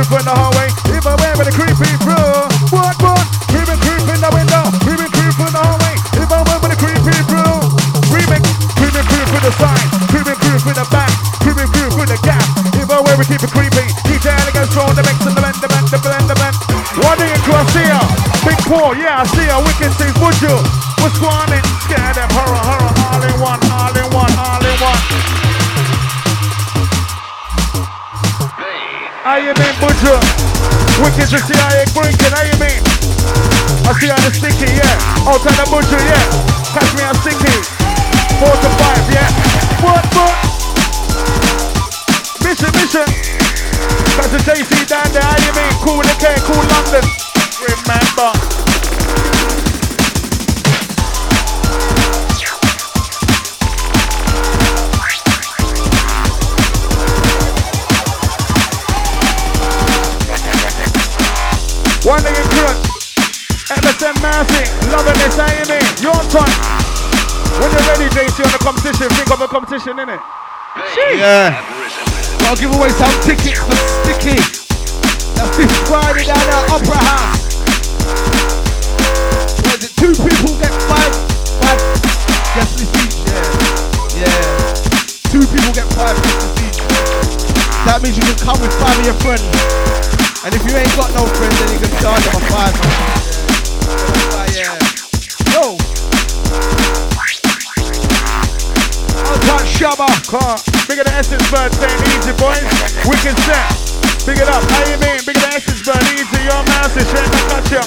creep in the hallway. If I wear with the creepy through. What? Creep in the window. Creep in the hallway. If I wear with the creepy through. Creep in the side. Creep in the back. Creep in the gap. If I wear we keep it creepy. DJ Elegance throw the mix and the bend. One day into I see ya. Big Paul, yeah, I see ya. Wicked things, Buju. What's going on? Scare them, horror, all in one. How you mean, Buju? Wicked to see how you brinking, how you mean? I see how the sticky, yeah. Outside the Buju, yeah. Catch me on sticky. 4 to 5, yeah. What? Mission. Got the JC down there, how you mean? Cool with the K, cool London. Remember. One day in crunch. MSM Massey, loving this, how you mean? Your time. When you're ready, JC, on the competition, think of the competition, innit? Yeah. I'll give away some tickets for Sticky. That's this Friday down at Opera House. What is it? 2 people get 5 guest lists each. Yeah. 2 people get 5 guest lists each. That means you can come with 5 of your friends. And if you ain't got no friends, then you can charge them a 5. Yeah. Yo. Touch Shabba. Bigger the Essence Bird saying easy, boys. Wicked set. Big it up. How you mean? Bigger the Essence Bird, easy. Your mouse is shit. Catch ya.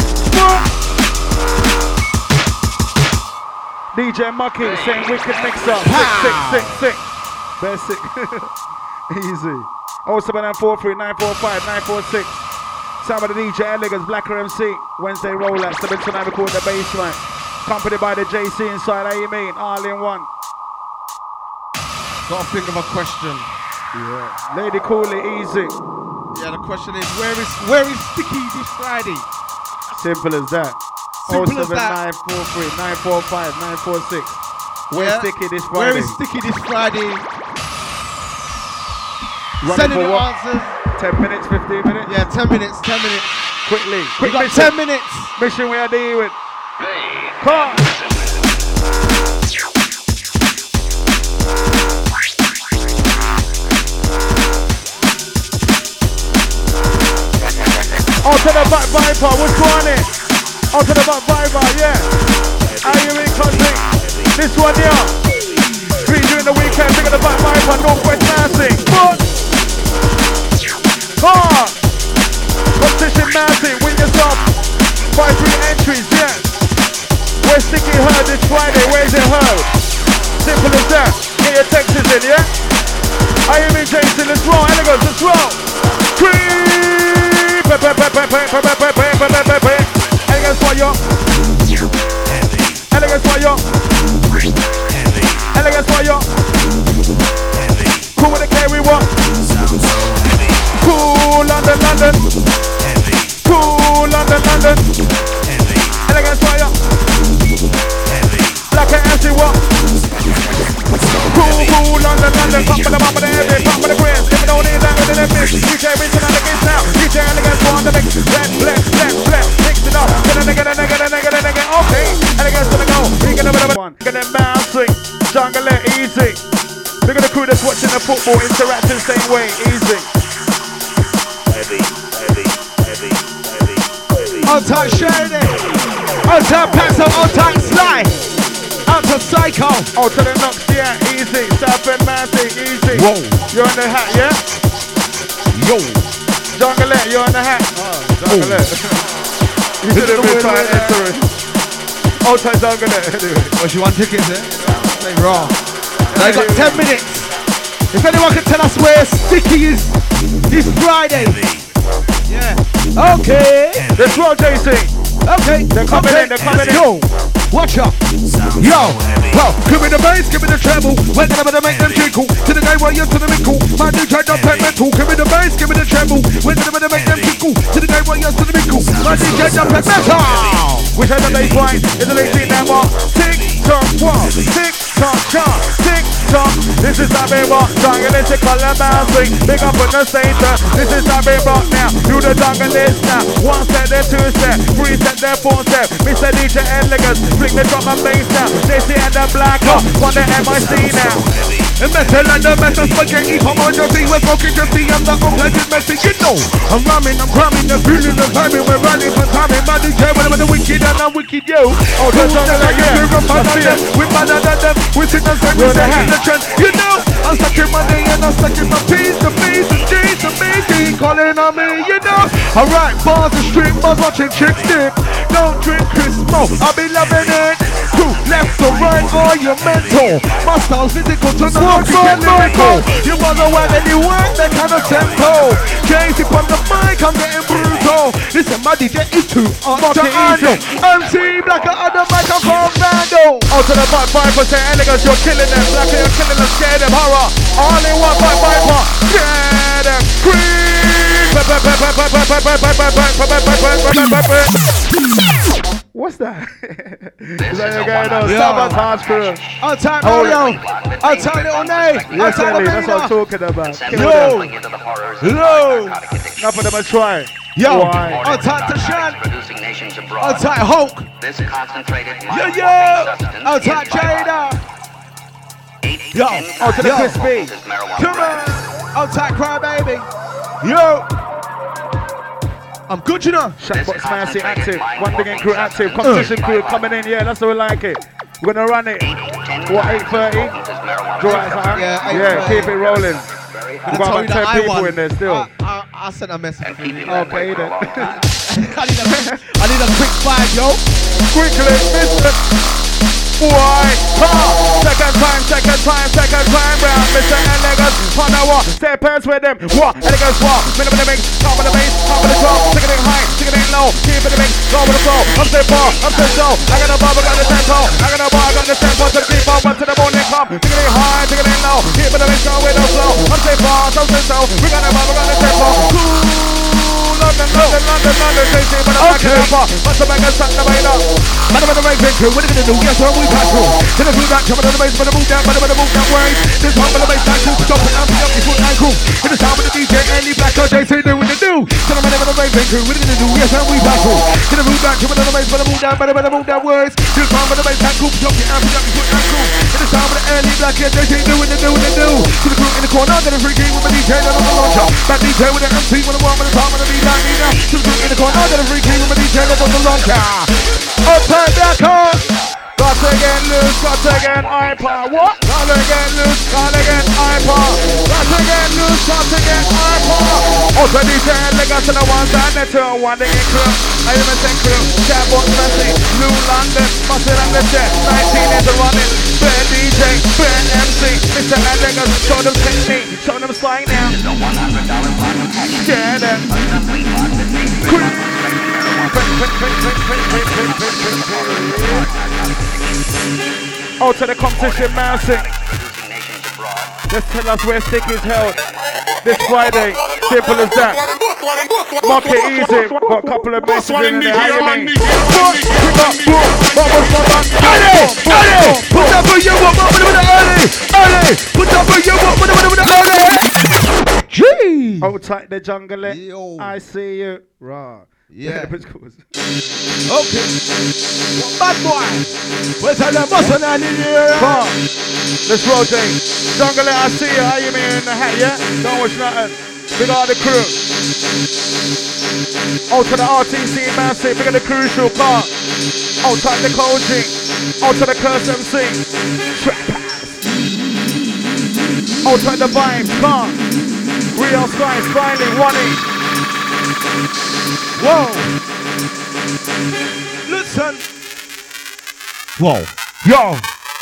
DJ Mucky saying wicked mix up. Sick. Basic. Easy. 07943 945 946. Some of the DJ Elegance, Blacker MC. Wednesday roll-ups. The bit tonight record the baseline. Accompanied by the JC inside. How you mean? All in one. Gotta think of a question. Yeah. Lady Cooley, easy. Yeah, the question is, where is Sticky this Friday? Simple as that. Simple as that. 07943 945 946. Where's Sticky this Friday? Where is Sticky this Friday? Running Sending for the what? answers. 10 minutes, 15 minutes? Yeah, 10 minutes. Quickly. We got mission. 10 minutes. Mission we are dealing with. Come. Out to the back Viper, what's going on? Out to the back Viper, yeah. How you in country? This one here. 3 during the weekend, big at the back Viper, Northwest Massey. What? Competition Massey, win yourself 5-3 entries, yeah. Where's Sticky heard this Friday? Where's it heard? Simple as that. Get your texts in, yeah? How you in Jason? Let's roll, Elegance, let's roll. Elegance for you. Elegance for you. Elegance for you. Cool with the K we want. Cool London. Cool London. Elegance for you. Black and empty what? Cool London. Pump the bump of the heavy, pump of the grins. If you don't need that, then miss. DJ reaching on the gates now. DJ Elegance for the mix. Bless. Mix it up. Get a nigga. Okay. Elegance gonna go. We get a bit of one. Get them bouncing. Jungle it easy. Look at the crew that's watching the football, interacting same way. Easy. Heavy. On time Sheridan. On time Paxo. On time Sly. Out to Psycho. Out to the Knox, yeah, easy. South End Massey, easy. Whoa. You're in the hat, yeah? Yo. Junglette, you're in the hat. Junglette. You should have been trying entering. Outside Junglette, anyway. What, you want tickets, eh? Stay raw. Now you got 10 minutes. If anyone can tell us where Sticky is this Friday. Yeah. Okay. Let's roll, JC. Okay. They're coming in. Yo. Watch out. Yo. Well, give me the bass, give me the treble. We're gonna make them jingle. To the day where you're to the middle. My DJ don't play mental. Give me the bass, give me the treble. We're gonna make them jingle. To the day where you're to the middle. My DJ don't play metal. Which has the bass line is the late beat now mark. Tick, tock, 1, 6, tock, chop, tick tock. This is how we rock, jungle is a color bouncing. Big up on the center. This is how we rock now. Do the jungle list now. 1 step, then 2 step, 3 step, then 4 step. Mr. DJ Elegance, flick the drum and bass now. JC and the Black Hawk, on the MIC now. The metal and the metal spaghetti. Come on, just see we're smoking, just see I'm the unpleasant message. You know, I'm ramming, I'm cramming, the feeling, the timing. We're running for timing. My DJ, whatever the wicked and I'm wicked, yo. Oh, the jungle like yeah. We're better than them. We're sitting and saying we're the trend. You know, I'm sucking my day and I'm sucking my peas, the B's, the G's, the B's, calling on me, you know. Alright, bars and street, bars watching chicks dip. Don't drink Chris Mo, I'll be loving it. To left or right, or you're mental. My style's physical to the lyrical. You wanna work and you work that kind of tempo. Casey on the mic, I'm getting brutal. Listen, my DJ is too hard to handle. MC Blacker on the microphone, Vandal. Out to the 5% elegance, you're killing them. Blacker, you're killing them, scare them, horror. All in 1.5%, scare them, creep. What's that? Is that your guy though? Sabotage crew. I'll tap Mario. I'll tap Little Nay. Yes, Ellie, that's what I'm talking about. Yo. Yo. Enough of them are trying. Yo. I'll tap to Shan. I'll tap Hulk. Yo. I'll tap Jada. Yo. Out to the Crispy. Come on. I'll tap Crybaby. Yo. I'm good, you know. Shackbox Fancy active, One Thing Crew active, competition crew coming in, yeah, that's how we like it. We're gonna run it. What, 8:30? Draw it out. Yeah, keep it rolling. We've got about 10 people in there still. I sent a message. Okay then. I need a quick 5, yo. Quickly, Mr. Why? Second time round. Mr. Elegance, on the wall. Stay pairs with them. What? Elegance walk. Minimum the mix, top of the bass, top of the top. Taking it high, taking it low. Keep it the mix, go with the flow. I'm stay far, I'm stay slow. I got a bar, I got the tempo. I got a bar, I got the tempo. To the deep up, to the morning come. Taking it high, taking it low. Keep it the mix, go with the flow. I'm stay far, I'm stay slow. We got a bar, we got the tempo. London, JC, but I'm back in the bar. But the bag is stuck the way up. Man, I'm the right thing, what are you gonna do? Yes, we pass through. Then I do that, come on the bass, but I move down, way. This one, but the bass, time to stop it, I'm up, you put and cool. In the sound with the DJ, Andy Black, or JC, do what they do. Then I'm the right thing, what are you gonna do? Yes, we pass through. Then I move back, come on the bass, but I move down, ways. This one, but the bass, time cool, stop it, I'm up, you put and cool. In the sound with the Andy Black, or JC, do what they do. To the crew in the corner, get a free game with the DJ, on the launcher. Back DJ with the MC, with the one, with the top, with the beat, like me now. To the crew in the corner, get a free game with the DJ, on the launcher. Upside back on. Got to get loose, got to get iPod. What? Got to get loose, got to get iPod. Got to get loose, got to get iPod. Also DJ Elegance to the ones and the two. One Thing Crew, I even say crew. Shackbox Fancy, New London, Muscle and the Jet. 19 is running. Bear DJ, Bear MC, Mr. Elegance. Show them technique, show them slide now. Get it. Oh, to the competition mousing. Just tell us where stick is held. This Friday, simple as that. Mark it easy. Got a couple of messages in there. How you mean? Put that for you, Ali. Put that for you, Ali. Gee. Hold tight the jungle. Yo. I see you. Raw. Yeah. Okay. Bad boy. Where's the muscle and in here? Let's roll, Jane. Jungle, I see you. How you mean in the hat, yeah? Don't watch nothing. Big out the crew. Out to the RTC massive. Big of the crucial part. Out to the coaching. Out to the curse MC. Trap pass. Out to the vibes. Car. Real Sky smiling, running. Whoa. Listen. Whoa. Yo.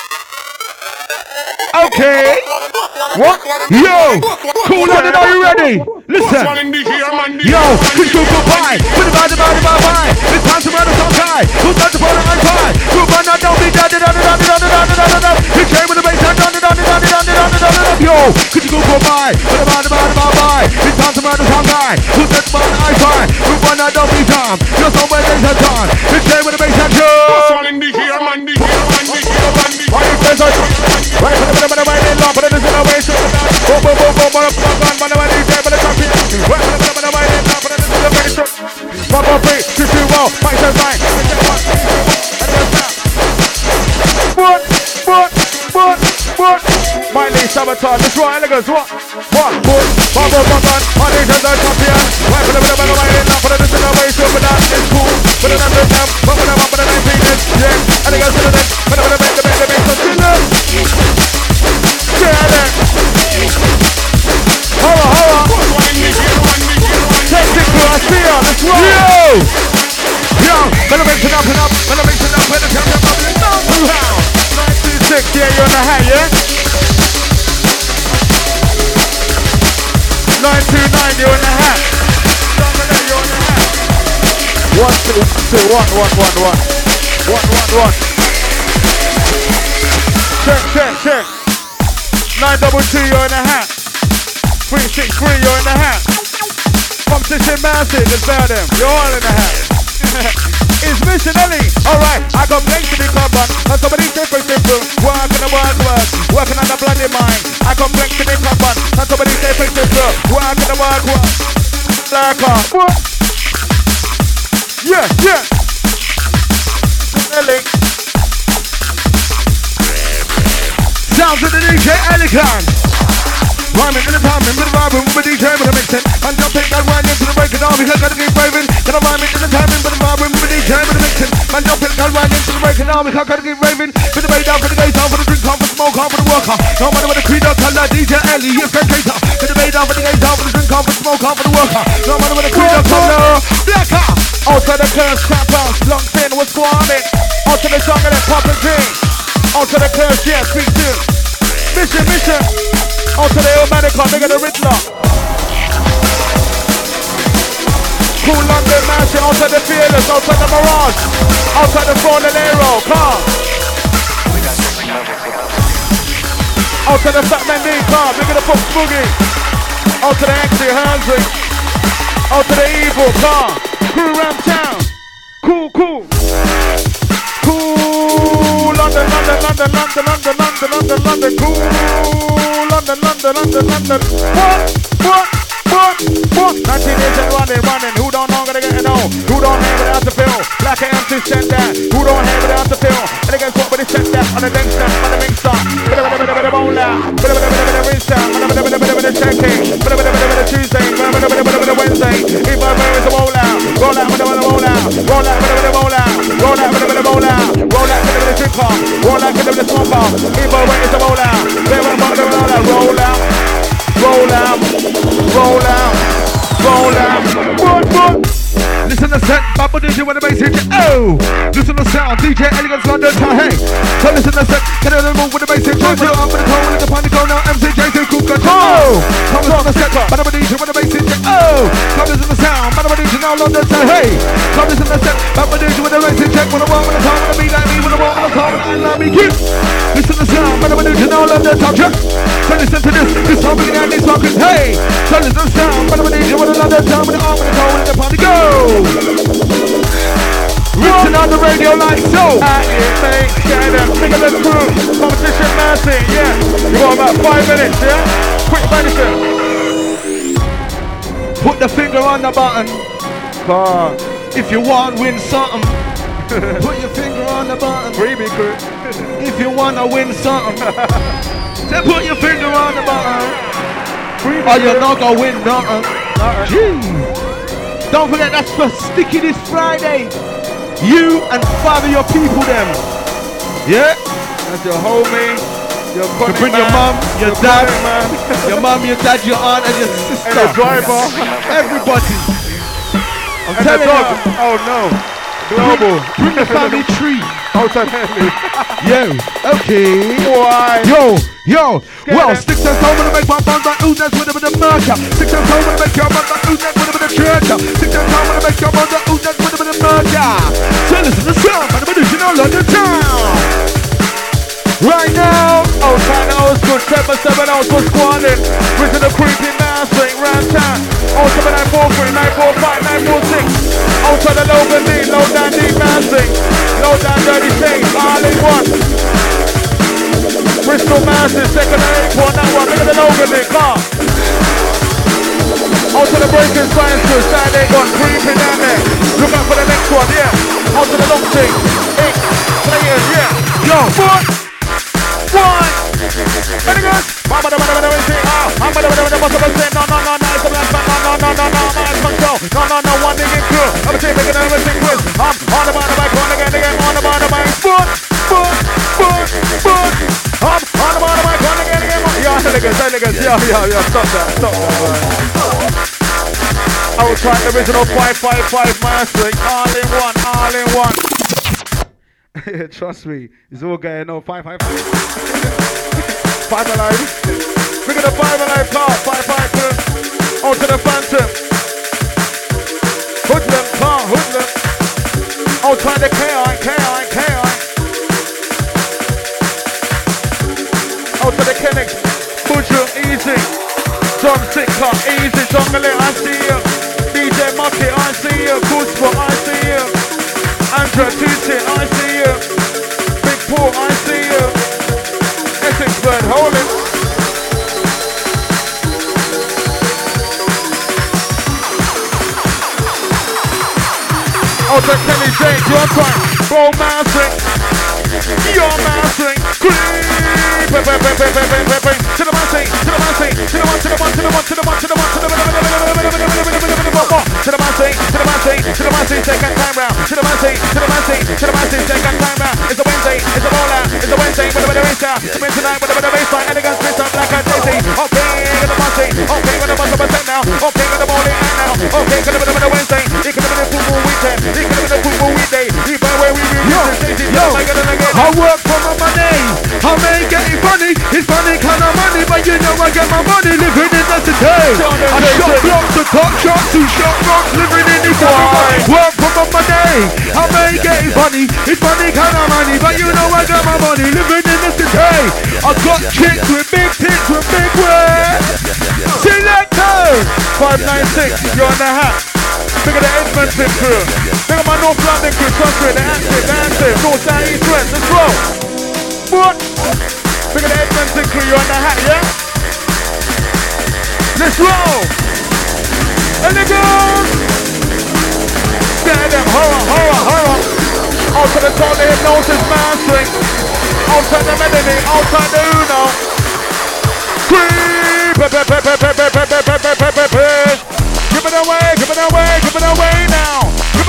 Okay. What? Yo. Cool London, are you ready? Listen. Yo. Could you goodbye? Put the bad. It's time to run the song high. Who's got the ball and pie? Who run that don't be done. He came with the bass and done. Yo. Could you go goodbye? Put the bad. It's time to run the song high. Who's got the ball and pie? Who run that don't be done. You're somewhere there's a time. He came with the bass and done. Why you guys are Yo, better mix it up and up, better mix it up, better turn it up, and down to house. 926, yeah, you're in the hat, yeah? 929, you're in the hat. You're in the hat. 1, 2, 1, 1, 1, 1, 1, 1, 1, 1. Check. 922, you're in the hat. 363, you're in the hat. Competition massive, it's better them. You're all in the hat. It's Mission Ellie. Alright, I got blank to the carbon. And somebody simple. Working on the bloody mind. I got blank to the carbon. And somebody simple. Working the work. Like what? Yeah. Ellie. Sounds of the DJ Elegant. Rhyming in the timing, with the vibing, with the DJ, with the mixing. And jump in, got one into the break it down, because I gotta keep raving. Gonna rhyme it in the timing, with the vibing, with the DJ, with the mixing. Man, jump in, got one into the break it down, because I gotta keep raving. For the way down, for the gaze down, for the drink on, for the smoke on, for the worker. No matter what the creed or color, DJ Ellie, you're spectator. For the way down, for the gaze down, for the drink on, for the smoke on, for the worker. No matter what the creed or color, blacker. Outside the curse, trap house, locked in, what's going on it? Out to the jungle and pop and drink. Out to the curse, yeah, speak to. Mission. Out to the Ilmanica, nigga the Riddler. Cool London Mansion, out to the Fearless, out to the Mirage, out to the Fornalero, car. Out to the Fat Man D car, nigga the Fox Boogie. Out to the Exy Hansley. Out to the Evil car. Crew around town. Cool. Cool London. Cool London. What? 19 years and running. Who don't know gonna get it on? Who don't have it out to feel? Black AM to send that. Who don't have it out to feel? And against what would it set that? On the gangster, on the mixer. Bit of roll out. Bit of rinse out. Bit of checking. Bit of Tuesday. Bit of Wednesday. Even where is the roll out? Roll out with a roll out. Roll out with a roll out. Roll out with a roll out. Roll out with a drink off. Roll out with a smoke off. Even where is the roll out? Where is the roll out? Roll out. What? Listen to set, Bubba DJ when the bass hit you. Oh, listen to sound, DJ Elegance London town. Hey, so listen to set, get out of the move with the bass hit you. Put it up with the tone, with the party go now. MCJ to cool control. Come listen to set, Bubba DJ when the bass hit you. Oh, come listen to sound, Bubba DJ now London town. Hey, come listen to set, Bubba DJ with the bass hit you. When I walk with the tone, with the beat like me, when I walk with the tone, with the beat like me. Listen to sound, Bubba DJ now London town. So listen to this song we can these fuckers. Hey, so listen to sound, Bubba DJ with the London town, with the arm, with the tone, with the party go. Written on the radio like so. Think of the crew. Competition massing, yeah. You got about 5 minutes, yeah? Quick finisher. Put the finger on the button. If you want win something, put your finger on the button. Freebie crew. If you wanna win something, then put your finger on the button. Or you're not gonna win nothing. Jeez. Don't forget that's for Sticky this Friday. You and 5 of your people them. Yeah? That's your homie, your buddy. You bring man, your mum, your dad, your mum, your dad, your aunt and your sister. And the driver. Everybody. I'm telling you. Oh no. Global. Bring the family tree. Outside family. Yo. Okay. Why? Yo. Well, sticks and stone when I make my buns like ooh, that's with a bit of murder. Sticks and stone when I make your buns like ooh, that's with a bit of treasure. Sticks and stone when I make your buns like ooh, that's with a bit of murder. So listen to the sound, man, I'm additional London town. Right now, outside the old school, 770 was squatting. With the creepy mastering, round town. 07943, 945, 946. Outside the Logan D, low down D mastering. Low down dirty things, all in one. Bristol Masters, second and 8 that one. Look at the Logan D, car. Out to the Breakers Science Crew, Saturday gone, creeping down there. Look out for the next one, yeah. Out to the long thing. 8 players, yeah. Yo, one. Ready guys? I'm gonna say no, it's a black man, no, one thing in crew. I'm gonna say making everything quiz. I'm on the bike, on the bike, foot. I'm on the bike, again. Yeah, niggas, stop that. Outside the original 555 mastering. All in one, all in one. Trust me, it's all going on. 555. 5 alive. Look at the 5 alive car. 552. On to the Phantom. Hoodlum car, hoodlum. Outside the KI. Out to the Kennex, Buju, easy. John Sitka, easy. Jungle, I see you. DJ Mucky, I see you. Kuzma, I see you. Andrew Tucci, I see you. Big Paul, I see you. Essex Bird, hold it. Out to Kenny James, your time. Bro, mastering. Your mastering. To the man sing, to the man sing, to the man, to the man, to the man, to the man, to the man, to the man, to the man sing, to the man sing, to the man sing, second time round, to the man sing, to the man sing, to the man sing, second time round. It's a Wednesday, it's a roll out, it's a Wednesday, with a bit of race out. It's a tonight with a bit of race out, elegant twist up like a Daisy. Okay, with the man sing, okay, with the bus of a set now, okay, with the morning and now, okay, could have been a Wednesday, it could have been a football weekend, it could have been a football weekday, even where we I work for my money, I may get it funny, it's funny kind of money, but you know I get my money living in the city. I shot blocks, the top shots, who shot rocks, living in the city. Work for my money, I may get it funny, it's funny kind of money, but you know I get my money living in the city. I got chicks with big tits with big waist. Selector 596, you're on the hat. Look at the Edmonton crew. Look at my North London crew. Trust me, they're active. North, South, East, West. Let's roll. What? Look at the Edmonton crew. You're on the hat, yeah? Let's roll. And they go. Get them. Horror. Out to the top, the hypnosis mastering. Outside the melody. Outside the Uno. Give it away now. Give it away now.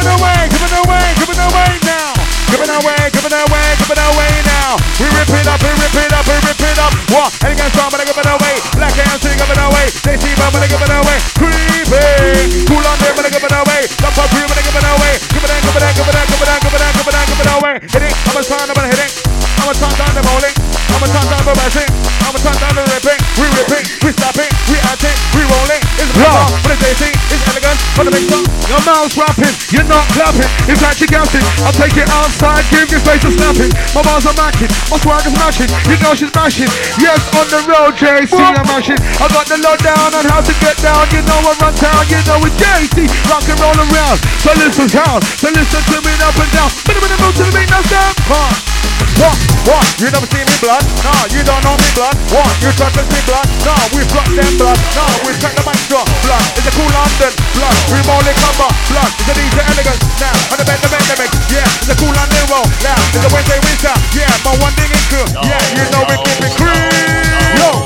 We rip it up. What? And against one, but I give it away. Black hands, give it away. They see me, but I give it away. Creepy. Cool on them, but I give it away. Dump up crew, but I give it away. Give it away. Hit it. I'm a turn down the bowling. I'm a turn down the bashing. I'm a turn down the ripping. We ripping, we stopping, we acting, we rolling. It's a big but it's AC, it's elegant, but the big song. Your mouth's rapping, you're not clapping. It's actually gassing. I'll take it outside, give your face a snapping. My bars are macking, my swag is mashing. You know she's mashing. Yes, on the road, JC, I'm mashing. I got the lowdown on how to get down. You know I run town, you know it's JC. Rock and roll around. So listen down, so listen to me up and down. But I'm gonna move to the beat, now stand. What? You never see me blood? No, you don't know me blood. What? You try to see blood? No, we block them blood. No, we track the mic drop. Blood is a cool London. Blood, we roll it cover. Blood is a DJ elegance. Now, on the bend the mix. Yeah, it's a cool London roll. Now, it's a Wednesday winter. Yeah, my one thing is cool. Yeah, you know we keep it cream. Yo,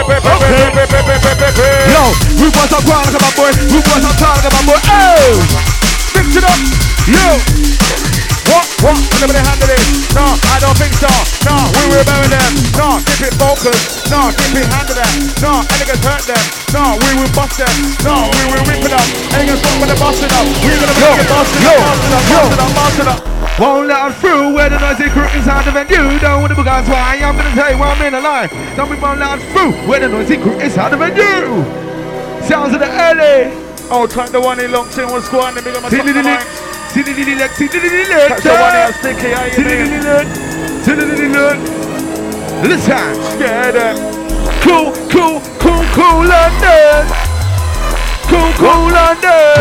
we was up ground like my boy. We was up town like my boy. Oh, mix it up. Yo. What? Let me handle it. No, I don't think so. No, we will bury them. No, keep it focused. No, keep it handle them. No, elegant hurt them. No, we will bust them. No, we will rip it up. Elegant fuck when they bust it up. We're gonna make it bust it up. Won't let us through where the noisy crew inside the venue. Don't want to because why I'm gonna tell you why I'm in a lie. Don't be won't let us through where the noisy crew inside the venue. Sounds of the early. Oh, track the one he locked in was squad and big on my top of the line. Catch the one here, sticky, how you mean? Listen, get it. Cool London. Cool London.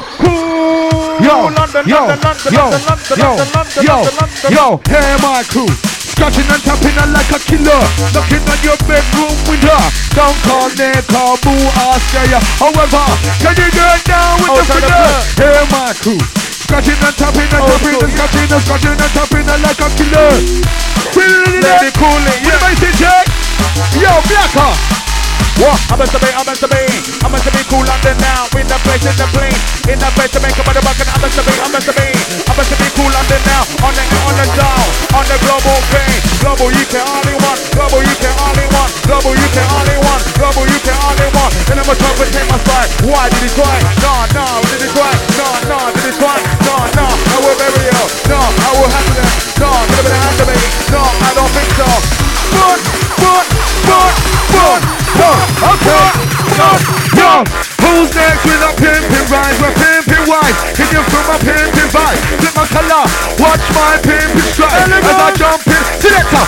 Yo, hey my crew. Scratching and tapping like a killer. Knocking on your bedroom window. Don't call me, call boo, I'll scare ya. However, can you get down with the finger? Hey my crew. Scratching and tapping and tapping and scratching and tapping like a killer. Let me cool it. With my check. Yo, Blacker. What? I'm meant to be cool London now. In the place, in the plane. In the place to make a motherfucker. I'm meant to be cool London now. On the down. On the global thing. Global UK only one. Global UK only one. Global UK only one. Global UK only one. And I'm a top and take my spot. Why did he try? No, did he try? No, did he try? No, I will bury you. No, I will handle it. No, gonna be the hand of me. No, I don't think so. Yo, who's next with a pimpin' rise? We're pimpin' wise. Can you feel my pimpin' vibe? Flip my color, watch my pimpin' stride. As I jump in, selector,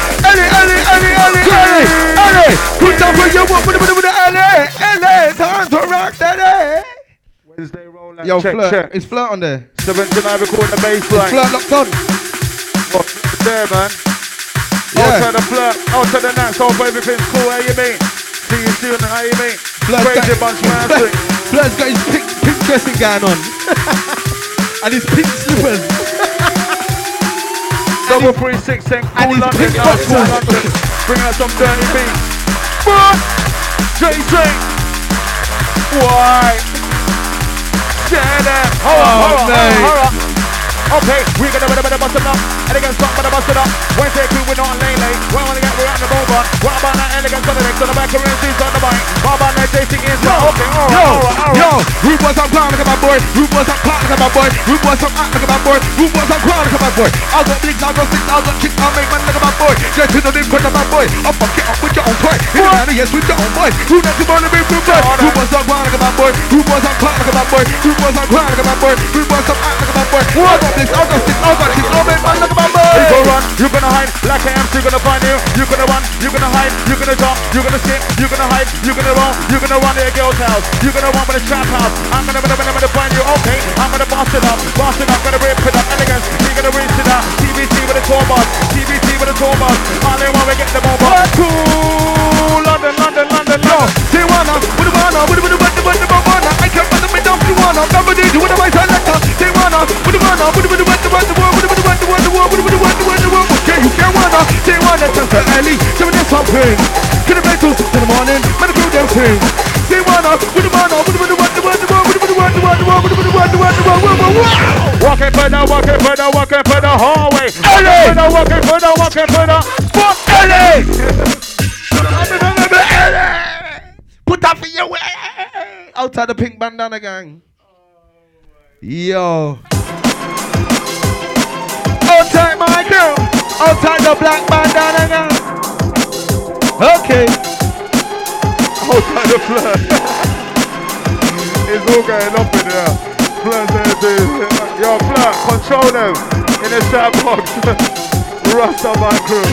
Ellie. Good time for you, what with the Ellie? Time to rock that A. Wednesday roll out. Yo, check, Flirt. check. Is Flirt on there? 79 recording the bass line. Flirt locked on. What? There, man. Yeah. Outside the Flirt, outside the Nats, hope everything's cool. How you mean? See you soon, how you mean? Crazy bunch, man. Flirt's got his pink dressing gown on. And his pink slippers. Double 316, and cool his London, pink now it's cool boxers. London. Bring out some dirty beats. What? JC. Why? Stand there. Horror. Okay, we're gonna bust it up. Elegant song, but bust it up. Wednesday crew, we're not late. We're on the move on. What about that elegant on the next on the back of the seats on the bike? What about that JC inside? Okay, alright. Yo, rude boys, I'm clown, look at my boy. Rude boys, I'm clown, look at my boy. Rude boys, I'm act, look at my boy. Rude boys, I'm clown, look at my boy. I got big, I got six, I got chicks, I make man, look at my boy. Just to the big front of my boy. I'll fuck it up with your own toy. In the manner, yes, with your own boy. Who next to the big boy? Rude boys, I'm clown, look at my boy. Rude boys, I'm clown, look at my boy. Rude boys, I'm clown, look at my boy. Rude boys, I'm act, look at my boy. I got this, I got six, I got chicks, I make man, look at my boy. You gonna run, you're gonna hide, like I am, so you're gonna find you. You're gonna run, you're gonna hide, you're gonna jump, you're gonna skip, you're gonna hide, you're gonna run to a girl's house. You're gonna run with a trap house. I'm gonna find you, okay. I'm gonna bust it up, gonna rip it up, elegance. You're gonna rinse it out. TBT with a tour bus, all in one we get them over. Cool, London. Yo, Tijuana, with the banana, with the banana. I can't run me down, Tijuana. Never did you with the white selector. Tijuana, with the banana, with the okay, you can't wanna. Tijuana, just for Ellie. Give me something. Can I play till 6 in the morning? Man, I do them things. Tijuana, with the banana, with the walking for the hallway. Walking for the fuck Ellie. Put that for your way. Outside the pink bandana gang. Yo. Outside my girl. Outside the black bandana gang. Okay. Outside the Flirt. It's all going up in there. Yo, Flirt, control them in the chat box. Rastaman crew.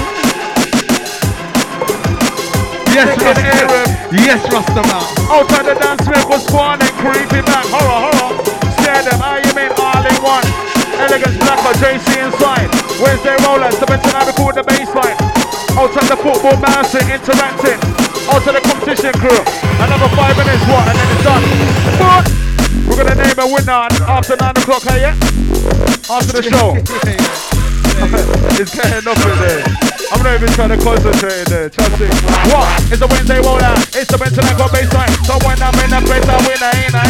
Yes, Rastaman. Outside the dance smith was spawning, creepy back. Horror. Scare them, how you mean all in one? Elegance Blacker, JC inside. Wednesday rollers, the mention I record the baseline. Outside the football bouncing, interacting. Outside the competition crew. Another 5 minutes, what? And then it's done. But we're gonna name a winner after 9 o'clock, hey, yeah? After the show. It's getting up in there. I'm not even trying to concentrate in there. Trust me. What? It's a Wednesday rollout. It's the mental I got baseline. So when I'm in the place, I win.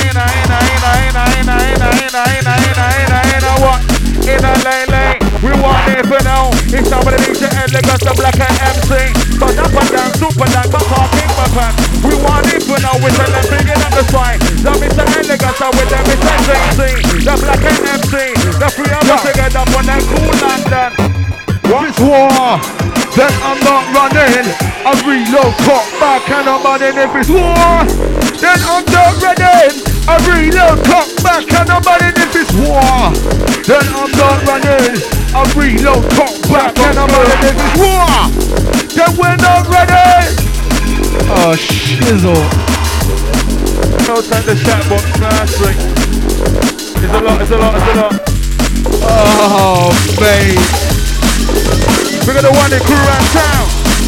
What? In a lane. We want it for now. It's somebody needs to elegance, the black and MC. So up and down, super down, but talking my pan. We want it for now. We're telling bringing up the sign. The Mr. Elegance with them, Mr. JC. The black and MC. The three of us together on that cool London. What is war? Then I'm not running. I reload, cock back and I'm running. If it's war, then I'm not running. I reload, cock back and I'm running. If it's war, then I'm not running. I reload, cock back and I'm running. If it's war, then we're not ready. Oh, shizzle. Outside the chat box, nicely. It's a lot. Oh, mate. We're gonna run the crew around town.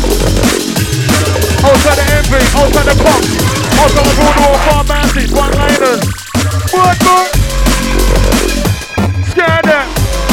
Outside the envy, outside the cops, outside the Broadway farm bounties, one-liners. What? Scare them.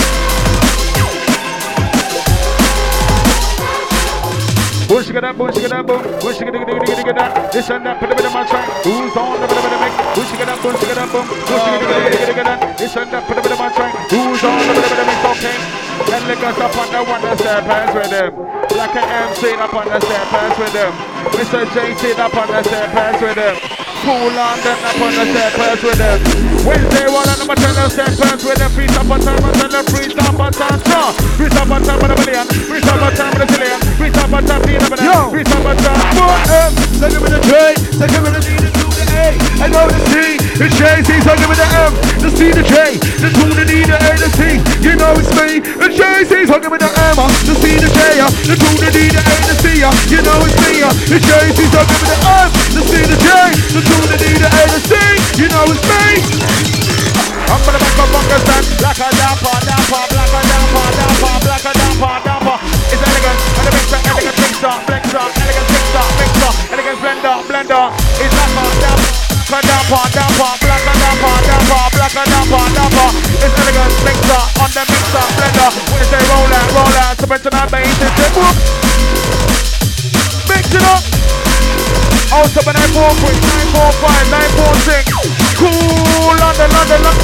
Bush get that, boom. Bush get that. This and that, put a bit of my track. Who's on the bit of the mix? Bush get that, boom. Bush get that. This and that, put a bit of my track. Who's on the bit of the mix? Okay. Elegance up on the one, the step hands with them. Black and MC up on the step hands with them. Mr. JC up on the step hands with them. Cool London up on the steppers with them. Wednesday one on the turn of steppers with them. Free top on time on the free top on time. No, free top on time with a million. Free top on time with a billion. Free top on time with a million. Free top on time. So give me the J, so give me the D, the 2, the A. I know the C, the J, C, so give me the M, the C, the J, the 2, the D, the A, the C. You know it's me, the J, C, so give me the M, the C, the J, the 2, the D, the A, the C. You know it's me, the J, C, so give me the M, the C, the J, the 2, the D, the A, the C. You know it's me. I'm gonna back up on the stand, black a damper, damper, black a damper, damper, black a damper, damper. It's elegant, and the mixer, elegant mixer, blender, elegant mixer, mixer, elegant blender, blender. It's black a damper, damper, black a damper, damper, black a damper, damper. It's elegant mixer on the mixer, blender. When they say roll out, subvention and bass, it's a whoop. Mix it up. 07943 945 946. Cool London.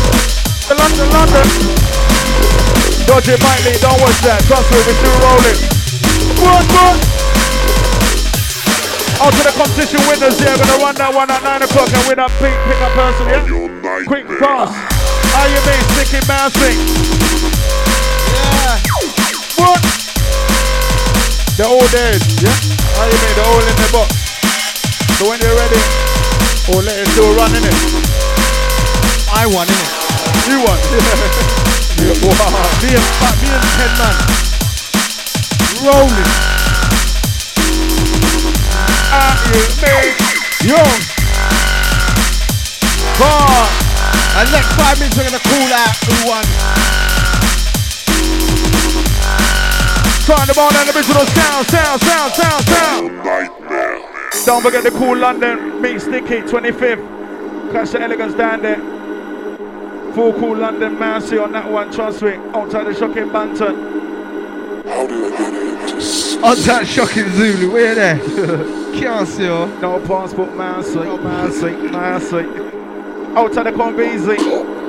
Dodgy Miley, don't watch that. Trust me, we're still rolling. What? Out to the competition winners, yeah. Gonna run that one at 9 o'clock and win that pick up person, yeah? Quick, fast. How you mean? Sticky bouncing. Yeah. What? They're all dead, yeah? How you mean? They're all in the box. So when you're ready, or let it still run, innit? I won, innit? You won. Yeah, wow. Me and 10 man. Rolling. Yo. God. And next 5 minutes we're gonna call out who won. Turn the ball and the original sound. Nightmare. Don't forget the Cool London Meet Sticky 25th. Catch the elegance down there. Full Cool London Mousy on that one, trust me. Outside the shocking Banton. How do I get it? On that shocking Zulu, we're there. Can't see her. No passport Mousy. Outside the Convezy.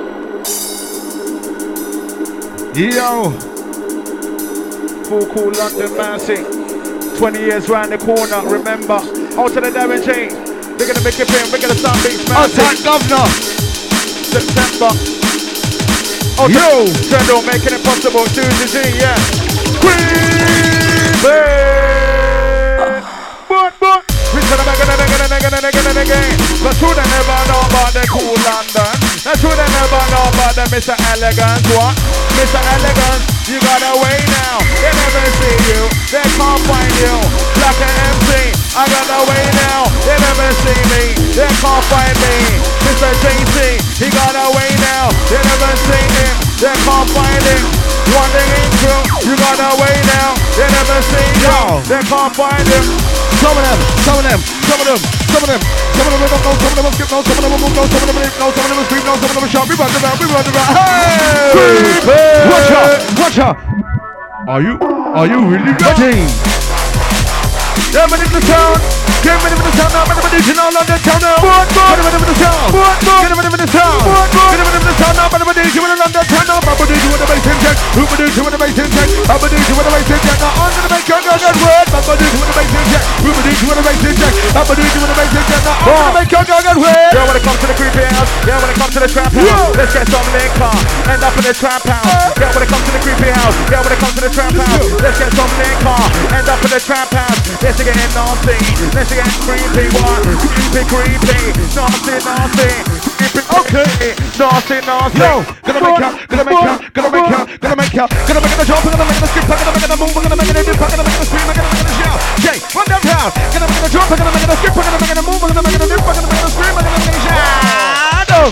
Yo. Full Cool London Mousy. 20 years round the corner, remember. Out to the Darren J. They're gonna make it in, we're gonna start beats, man. Outside Governor. September. Yo! Trendo making it possible, Susie Z, yeah. Queen! But. We said again. But true they never know about the Cool London. Not true they never know about the Mr. Elegance, what? Mr. Elegance, you got away now. They never see you, they can't find you. Black and MC, I got away now. They never see me, they can't find me. Mr. JC, he got away now. They never see him, they can't find him. One thing ain't true, you got away now. They never see you, they can't find him. Some of them don't know, some of them will skip, no, some of them will go, some of them will no, some of them will scream, no, some of them will shout, we run around, hey! Watch out! Are you really ready? Yeah, man, in the town. Get rid of the town now, man, in the town, London town now. Get rid of the town. Get rid of the town. Get rid of the town now, man, in the London town now. Baba do you with the bass in check? Who do you with the bass in check? Baba do you with the bass in check? Now on to the make your girl get wet. Baba do you with the bass in check? Who do you with the bass in check? Baba do you with the bass in check? Now on to the make your girl get wet. Yeah, when it comes to the creepy house. Yeah, when it comes to the trap house. Let's get some liquor. End up in the trap house. Yeah, when it comes to the creepy house. Yeah, when it comes to the trap house. Let's get some liquor. End up in the trap house. Let's get nasty. Let's get creepy. What? Creepy. Nasty. Okay. Nasty. Yo, gonna make ya jump, gonna make it a jump, gonna make it a skip, gonna make it a move, gonna make it a dip, gonna make it a scream, gonna make it a shout. Jay, run down town, gonna make it a jump, gonna make it a skip, gonna make it a move, gonna make it a dip, gonna make it a scream, gonna make it a shout.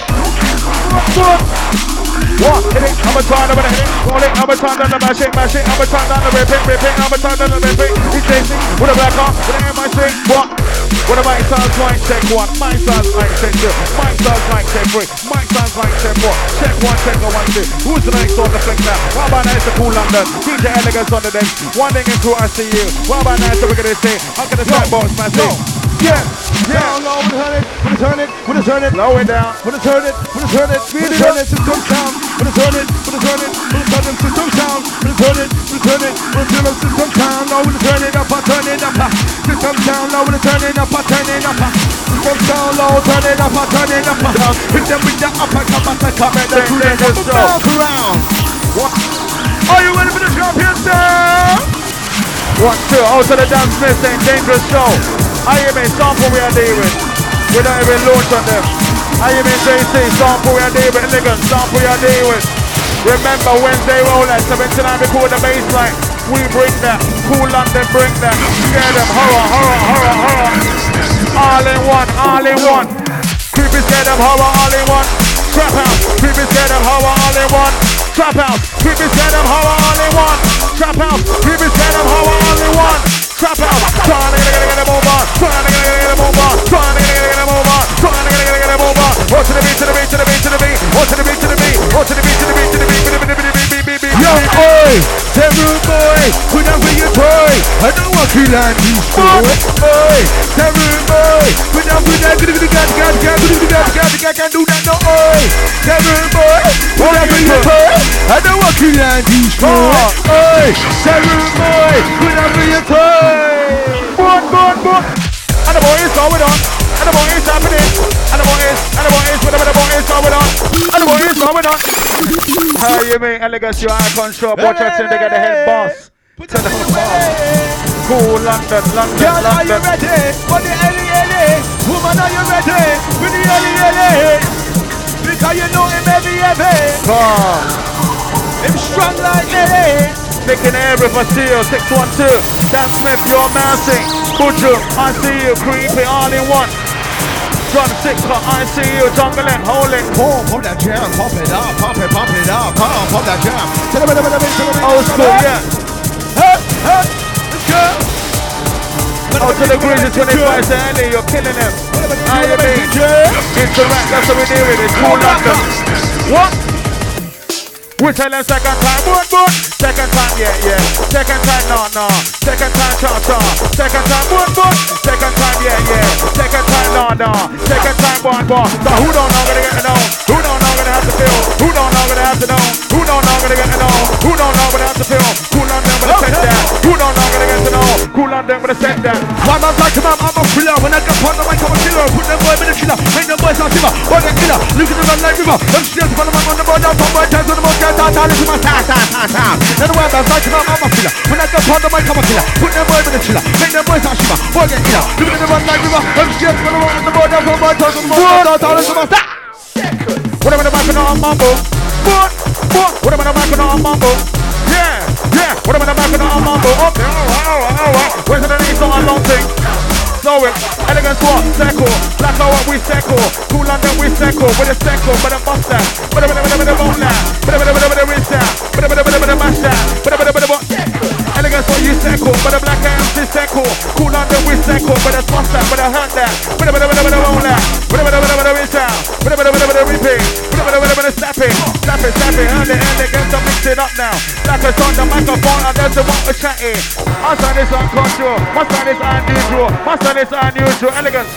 What? Hit it, I'm a turn over the hit it, roll it, I'm a turn down the mash it, I'm a turn down the repeat, I'm a turn down the repeat. He's chasing with a black arm, with an MIC, what? What about sounds like check one, my sounds like check two, my sounds like check three, my sounds like check four, check one, check a 1, 2. Who's the next on the flick now? What about nice to Cool London? DJ Elegance on the deck, one thing in crew I see you. What about nice to we're gonna say, I'm gonna start box massive. Yeah. Down low, wanna turn it, Low it down. wanna turn it, really turn it, system sound, wanna turn it, system sound, wanna turn it, system sound, no, wanna turn it up, system sound, no, wanna turn it up, system sound, down low, turn it up and turn it up and down. Hit them with the upper come and come at the crew then just bounce around. What? Are you ready for the champion sound? 1, 2, out to the dance Smith saying dangerous show. I hear me sample we are dealing. We don't even launch on them. I hear me JC sample we are dealing. Elegant sample we are dealing. Remember Wednesday roll at 7 tonight we call the baseline. We bring that. Cool London bring that. Scare them. Horror, horror, horror, horror. All in one, all in one. Creepy scare them. Horror, all in one. Trap house. Creepy scare them. Horror, all in one. Trap house. Creepy scare them. Horror, all in one. Trap house. Creepy scare them. Horror, all in one. Trap house. Trying to get them over. Trying to get them over. Trying to get them over. Trying to get them over. What to the beat, to the beat, to the beat, to the beat. What to the beat, to the beat. What to the beat, to the beat, to the beat. Yo, oi, them rude boy, put down for your toy. I don't want to land these boy. Oi, them rude boy, put down for that. Can't do that no oi. Them rude boy, put down for your toy. I don't want to land these boy. Oi, them rude boy, put down for your toy. Boy. And the boy is going on. And the boy is happening. And the boy is, whatever the boy is going on. And the boy is going on. How you mean, elegance, your eye control. Watch out till they get the head boss. Put the boss. Cool London. Girl, are you ready? For the Ellie? Woman, are you ready? For the Ellie? Because you know him heavy. Him strong like Ellie. Taking every for steel, 612. Dan Smith, you're mounting. Buju, I see you, creepy, all in one. Drum 6, I see you, jungling, holding. Pump that jam, pump it up, pump it up, pump that jam. Old school, yeah. Let's go. Out to the Greasy 25, say Ellie, you're killing them. How you mean? Interact, that's what we do with it. Cool London. What? We tell them second time, boom. Second time, yeah. Second time, no. Second time, cha. Second time, boom. Second time, yeah. Second time, no. Second time, boom. So who don't know gonna get to know? Who don't know gonna have to feel? Who don't know gonna have to know? Who don't know gonna get to know? Who don't know gonna have to feel? Cool on them with a set that. Who don't know gonna get to know? Cool on them with a set that. One man's like I'm a thriller. When I get on the mic, I'm a killer. Put them boy in the killer. Make them boys not timber. Boy get killer. Look at them like river. I'm still on the man on the board. I'm from my times on the most guys. This is my time. Then the one man's like I'm a thriller. When I get on the mic, I'm a killer. Put them boy in the killer. Make them boys not shiver. Boy get killer. Look at them like river. I'm still on the man on the board. I'm from my times on the most guys. This is my time. What am I back on Mambo? What am I back on Mambo? Yeah. What am I back on Mambo? Okay, where's the knees on a long thing? Slow it, elegance what? Secco, black hour we secco, cool London we secco, with a secco, but a bust that, but a bone that, but a wrist that, but a mash that, elegance what you secco, but a black hands is secco, cool London we secco, but a bust that, but a hurt that, but a bone that, but a wrist that, but a repeat, but a snapping, elegance, I'm mixing up now, black is on the microphone, and there's the one we're chatting, my son is on control, my son is unusual, it's unusual, elegance.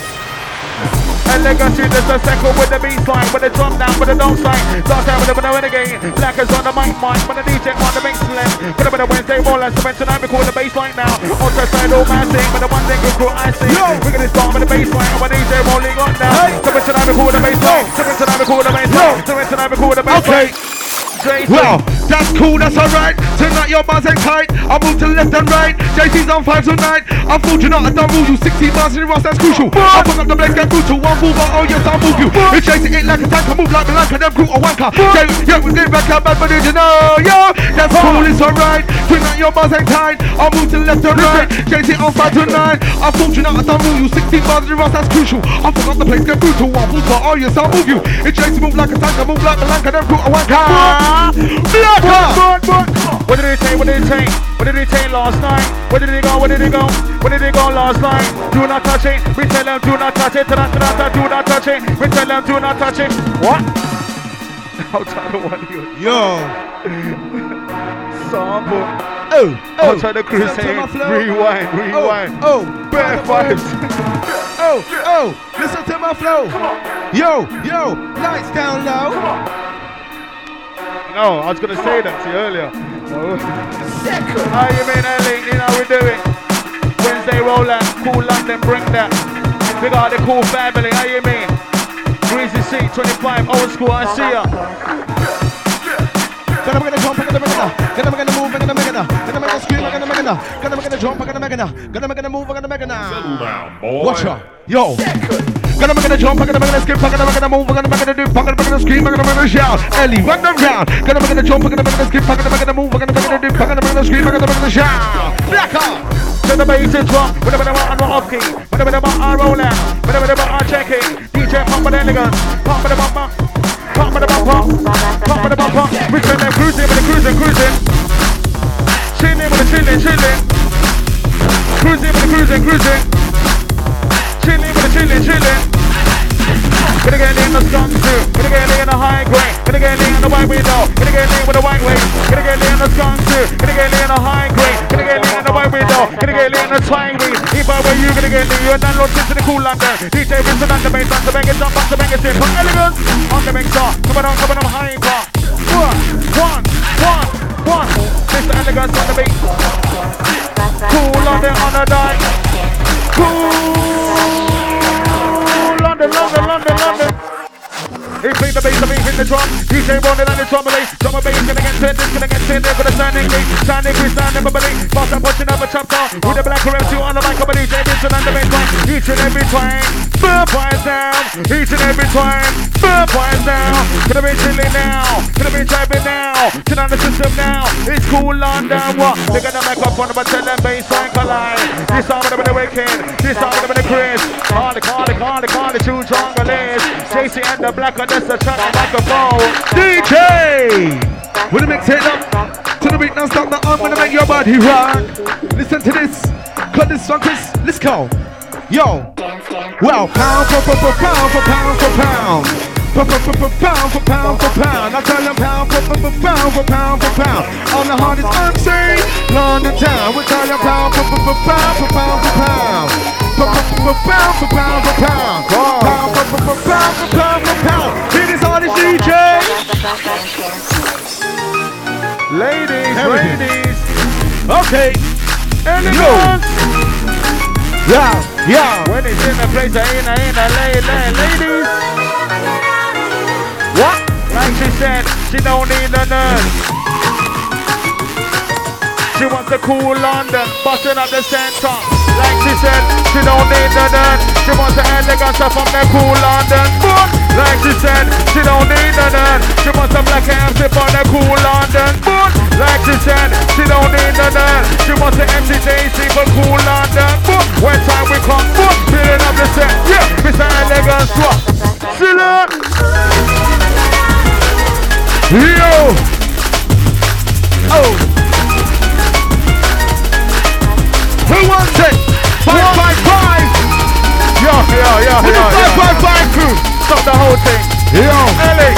Elegance, you just a second with the beat line, with the drum down, with the dome sign. Start out with the renegade. Black is on the mic, with the DJ on the mix left. Put up with the Wednesday roll, and cement tonight, we call the bass line now. Ultra side, all man sing, but the one thing is crew I sing. We're gonna start with the bass line, and with DJ rolling on now. Cement tonight, we call the bass line. Cement tonight, we call the bass line. Cement tonight, we call the bass line. Well, that's cool, that's alright. Tonight your bars ain't tight. I move to the left and right. JC's on 5 tonight. I'm fortunate I don't rule you. 16 bars in the Ross, that's crucial. I fuck up the blade, get brutal. One full bar, oh yes, I'll move you. It's chasing it like a tank. I move like the lank and them crew a wanker. Yeah, we get back up, bad but you know, yo. That's cool, it's alright. Tonight your bars ain't tight. I move to the left and right. JC on 5 tonight. I'm fortunate I don't rule you. 16 bars in the Ross, that's crucial. I fuck up the place, get brutal. One full bar, oh yes, I'll move you. It's chasing move like a tank. I move like the lank and them crew a wanker. What did he take last night? Where did he go last night? Do not touch it. We tell them do not touch it. Do not touch it. We tell them do not touch it. What? Outside the one you. Yo. Sample. Outside the crusade. Rewind. Bare vibes. Listen to my flow. Yo, lights down low. No, I was gonna say that to you earlier. No. How you mean, Ellie? You know we do it. Wednesday roll out, cool London, bring that. Big out the cool family, how you mean? Greasy C, 25, old school, I see ya. Gonna make a jump, gonna make it, gonna make a move, gonna make it, gonna make a scream, gonna make it, gonna make a jump, gonna make it, gonna make a move, gonna make it. Watch out, yo. Gonna make it a jump, gonna make it a skip, gonna make it a move, gonna make it a dip, gonna make it a scream, gonna make it a shout. Ellie, run them round. Gonna make it a jump, gonna make it a skip, gonna make it a move, gonna make it a dip, gonna make it a scream, gonna make it a shout. Black out. To the bass and drum, whatever the button or off key, whatever the button roll out, whatever the button checking. DJ pump with elegance, pump with the bumper, pump with the bumper, pump with the bumper. We turn them cruising with the cruising. Chilling with the chilling. Cruising with the cruising. Chilling with the chilling. Gonna get in the skunk suit, gonna get in the high grade, gonna get in the white window, gonna get in with the white waist, gonna get in the skunk suit, gonna get in the high grade, gonna get in the white window, gonna get in the twine weed. If I were you, gonna get in, you're download to the cool London. DJ Vincent on the bass, on the bang it jump, on the bang it sit, put elegance on the mixer, coming on high bar. One. Mr. Elegance on the beat. Cool London on the dime. London. He played the bass, the beat, hit the drum. DJ rolling on the drum bass, gonna get turned, this gonna get turned, for the sounding beat, sounding bubbly. Fast and pushing up a chapter with the black rep on the mic of a DJ Vincent on the bass line. Each and every time, burn down. Each and every time, burn down. Gonna be chilling now, gonna be driving now. Turn on the system now. It's cool London. What? They got the microphone, but tell them bass line collide. This time with the weekend, this time with the Chris. Call the two jungles. JC and the black. That's the track on microphone. DJ! With the mix hit up to the beat, now stop the arm, gonna make your body rock. Listen to this, cut this song, Chris. Let's go. Yo. Well, pound for pound for pound for pound. Pound for pound. I tell them pound for pound. On the hardest MC, London town. We tell them pound for pound for pound. Pound for pound. It is hardest DJ. Ladies. Okay. Elegance. Yeah. When it's in the place, ladies. What? Like she said, she don't need a nurse. She wants a cool London, busting up the center. Like she said, she don't need a nurse. She wants the elegance from the cool London. Like she said, she don't need a nurse. She wants a black MC for the cool London. Like she said, she don't need a nurse. She wants the MCJC for cool London. When time we come, filling up the set. Yeah, Mr. Elegance, what? Chill up. Yo! Oh! Who wants it? 555! Yo! 555 crew! Stop the whole thing! Yo! Ellie!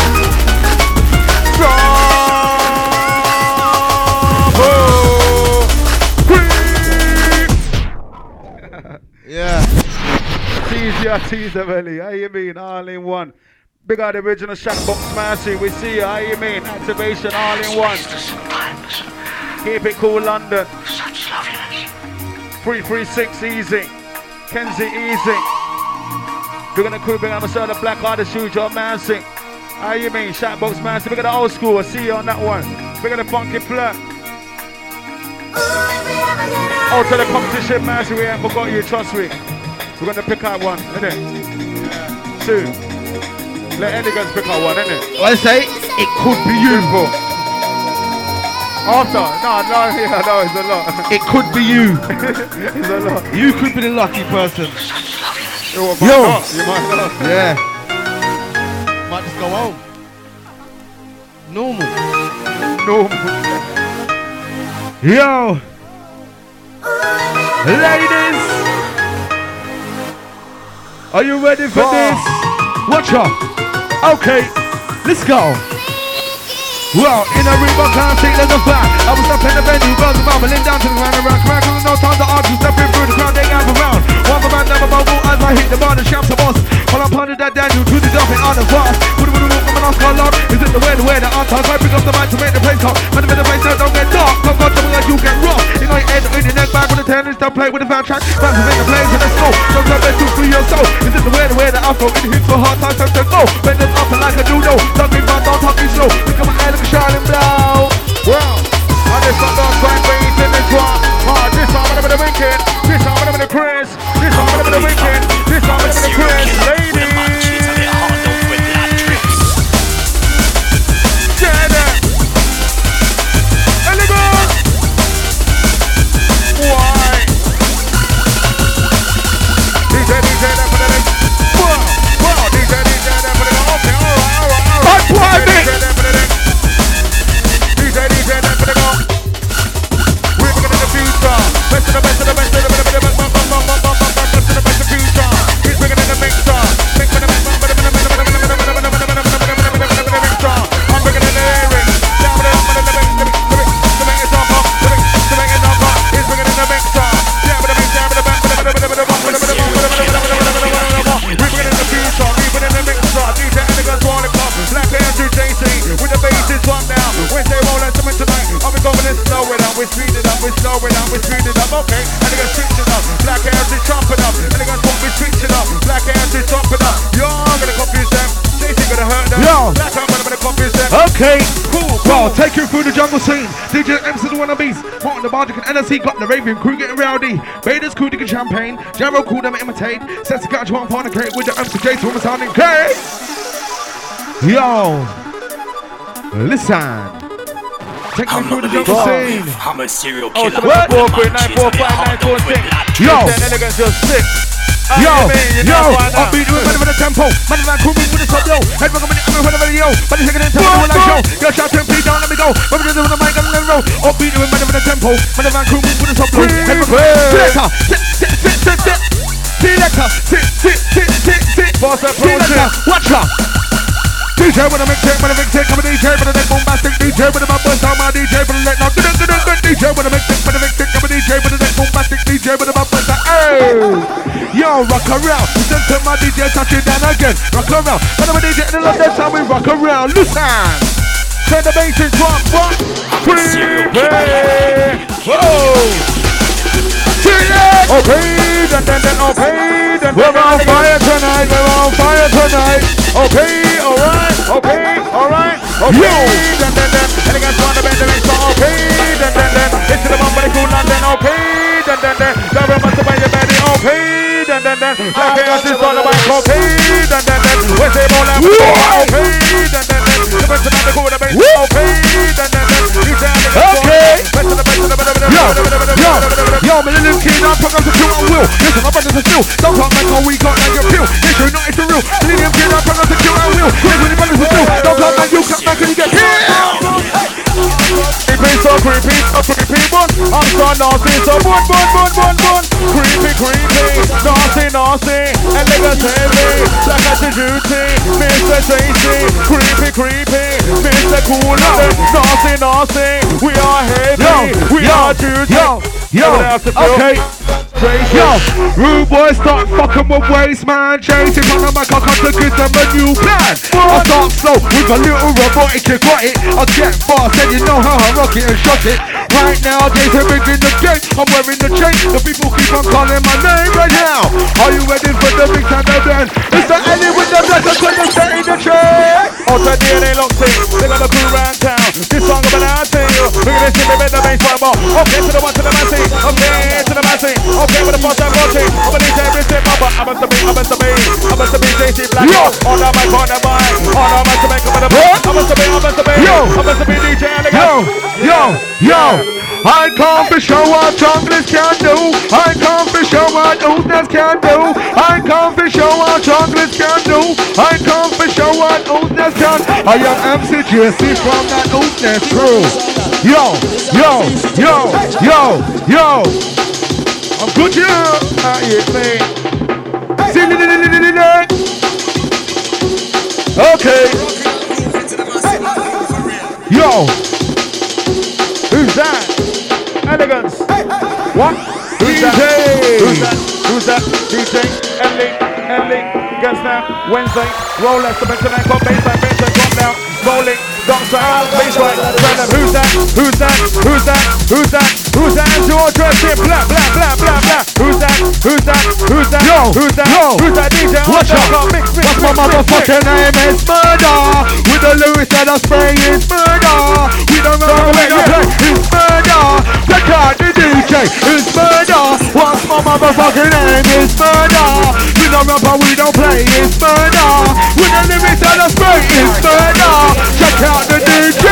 Yeah. Teaser Ellie, how you mean? All in one. Big out the original Shackbox Massey, we see you, how you mean? Activation all in one. Keep it cool London. 336 easy. Kenzie easy. We're gonna crew big on myself the black artist shoes, your Massey. How you mean? Shackbox Massey. Big at the old school, I see you on that one. Big at the funky flirt. Oh, to the competition Massey, we ain't forgot you, trust me. We're gonna pick out one, innit? Soon. Let Elegance pick out one, innit? I say, it could be you. After? No, it's a lot. It could be you. It's a lot. You could be the lucky person. You might not. Yeah. Might just go home. Normal. Yo. Ladies. Are you ready for this? Watch out. Okay, let's go. Well, in a river, can't take there's a fact. I was up in the venue, girls are bubbling down to the ground around. Cracking no time to argue, stepping through the crowd, they gather around. One man never bubble as I hit the bar and shouts the boss. While I'm pounding that Daniel to the dumping on the fast. Would I'm an Oscar love? Is it the way that I'm tired? I pick up the mic to make the place hot. Man, the place now don't get dark. Come on, tell me like you get rough. In my head, in the neck, back with the tail challenge, don't play with the van track. Fans in the place in the school. Don't let me do for your soul. Is it the way that I throw it hits for hard times to go? Bend it up like a doodle. Don't be fun, don't talk me slow. Look at my eye, look at shining blow. Well, I just got those fine beats in this one. This one I'm gonna wicked. This one I'm gonna Chris. This one I'm gonna wicked. This one I'm gonna Chris. Ladies. Okay, cool. Well, take you through the jungle scene. DJ MC the wannabes. Martin the Bardic and NSC got the raving crew getting rowdy. Raiders crew digging champagne. Jaro cool them imitate. Sets the catch one pound of cake with the MC J to sounding cake. Yo, listen. Take me through the jungle scene. I'm a serial killer. What? 4394596. Yo, elegance just sick. Yo, upbeat with man with a tempo. Man with a crew with a sub yo. Head rock a minute, I'm with a video. But it's taking in time to do a live show. Yo, shout 10 feet down, let me go. But we're doing the mic on the road. Upbeat with man with a tempo. Man with a crew with a sub yo. Head rock a minute. Sit. Boss approach. Watch out. DJ with a mixtape, with a mixtape, come a DJ with a neck bombastic, DJ with a bumper sound, my DJ with a let now, DJ with a mixtape, with a mixtape, come a DJ with a neck bombastic, DJ with a bumper sound, hey! Yo, rock around, listen to my DJ, touch it down again, rock around, when I'm a DJ in the London town, we rock around, listen! Turn the bass in front, one, prepare, whoa! Okay, then, we're on fire tonight, okay, alright, yo, then, elegance on the bend, okay, then, into the bumper, cool London, okay, then, never must have been your belly, okay, then, like chaos is on the mic, okay, then, where's the ball, okay, then, the person on the cool, the bass, okay, then, yo, me little kid, I'm talking to kill and will. Listen, my brothers are still. Don't talk like how we got like your pill. It's true, not it's the real. Little kid, I'm talking to kill and will. Listen, my brothers are still. Don't talk like you come back and you get killed. Creepy, so creepy, bun. I'm so nasty, so bun. Creepy, nasty, elegant heavy. Like a duty, Mr. Tracy. Creepy, Mr. Cool. Nasty, we are heavy. We are duty. Yo, okay. Yo, rude boys start fucking with waste, man. Chasing on the mic, I come to give them a new plan. I start slow with a little robotic, you got it. I get fast and you know how I rock it and shot it. Right now, they're big in the game. I'm wearing the chain. The people keep on calling my name right now. Are you ready for the big time then? It's the Ellie with the black and when you're setting the train. Out the DNA locked in. They got a crew round town. This song about our team. Look at this, give me the bass right more. Okay, to the one to the massy. Okay, to the massy. Okay, with the first time watching. I'm a DJ, everything, Papa. I must be JC Black. On the mic, on the mic. On the mic to make up with the mic. I must be DJ Elegant. Yo. I come to show what junglers can do. I come to show what oothness can do. I come to show what junglers can do. I come to show what oothness can. I am MC JC from that oothness crew. Yo. I'm good, yeah. Okay. Yo. Who's that? Elegance. What? Who's that? DJ Ellie. Guess now. Wednesday. Roll us the bench and got baseline. Drop down. Rolling. Don't sound. Baseline. Who's that? Who's that? MC Ultra say blah blah blah blah blah. Who's that? Who's that? Who's that? Yo, who's that? yo. Who's that DJ? Watch out. Mix. What's my motherfucking name? It's murder. With the lyrics that I spray, it's murder. We don't know where to play. It's murder. Check out the DJ. It's murder. What's my motherfucking name? It's murder. We don't rapper, we don't play. It's murder. With the lyrics that I spray, it's murder. Check out the DJ.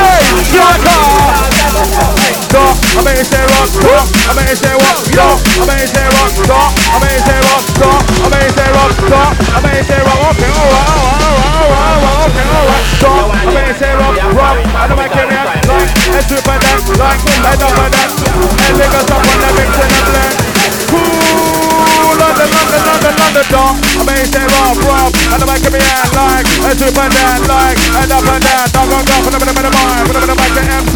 Stop, I may say rock, stop, I may say rock, stop, I may say rock, stop, I may say rock, stop, I may say rock, stop, I may say rock, okay, alright, okay, alright, stop, I may say rock, rock, I don't make it like, and super that, like, and up and that, and they got up on the mix and the blend. Cool, London, dog, I may say rock, rock, and I make it like, and super that, like, and up and that, dog, put them in the mind, put them in the mic, the MC.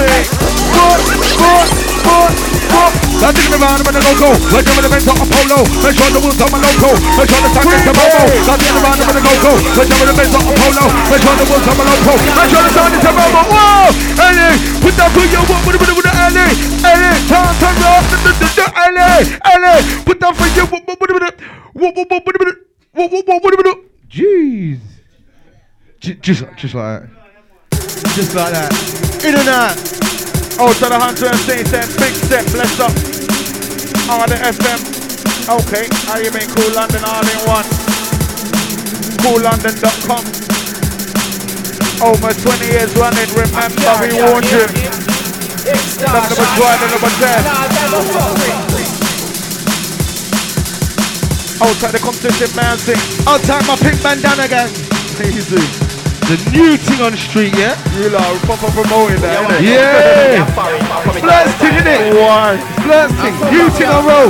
That's it, man, I'm gonna go. Like I'm in the bench of Apollo. Make sure the wolves on my loco. Make sure the tank is the Bobo. That's it, man, I'm gonna go. Like I'm in the bench of Apollo. Make sure the wolves on my loco. Make sure the sound is the Bobo. Whoa! Ellie, put that for your what with the Ellie. Ellie, turn off the Ellie. Put that for your what. Jeez. Just like that. Just like that. In and out. Oh, to the 106 cent, big step, bless up. Oh, the FM. Okay, how you mean Cool London all in one? CoolLondon.com. Over 20 years running, remember we warned you. Number 12 and number 10. Outside the competition, man, sing. Outside my pink bandana again. Easy. The new thing on the street, yeah? You lot are proper promoting that, innit? Yeah! Flirts thing, innit? Why? Flirts thing, new thing on road.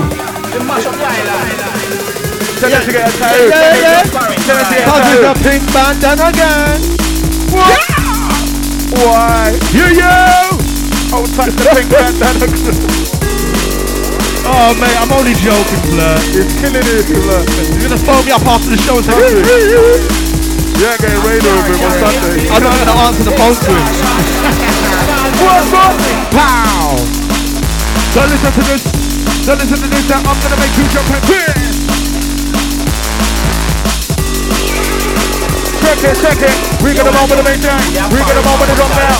Tell us to get a tattoo. Yeah. Tell us to get a Cause it's tattoo. a pink bandana again. What? Why? Yo! Outside the pink bandana. Oh, mate, I'm only joking, Flirt. It's killing it, look. You're gonna phone me up after the show and say, Yeah, getting radio with him on Sunday. I'm not gonna answer the phone to him. What? Pow! Don't listen to this. Don't listen to this. I'm gonna make you jump and quit. Check it. We got them on with the main thing. We got them on with the drop now.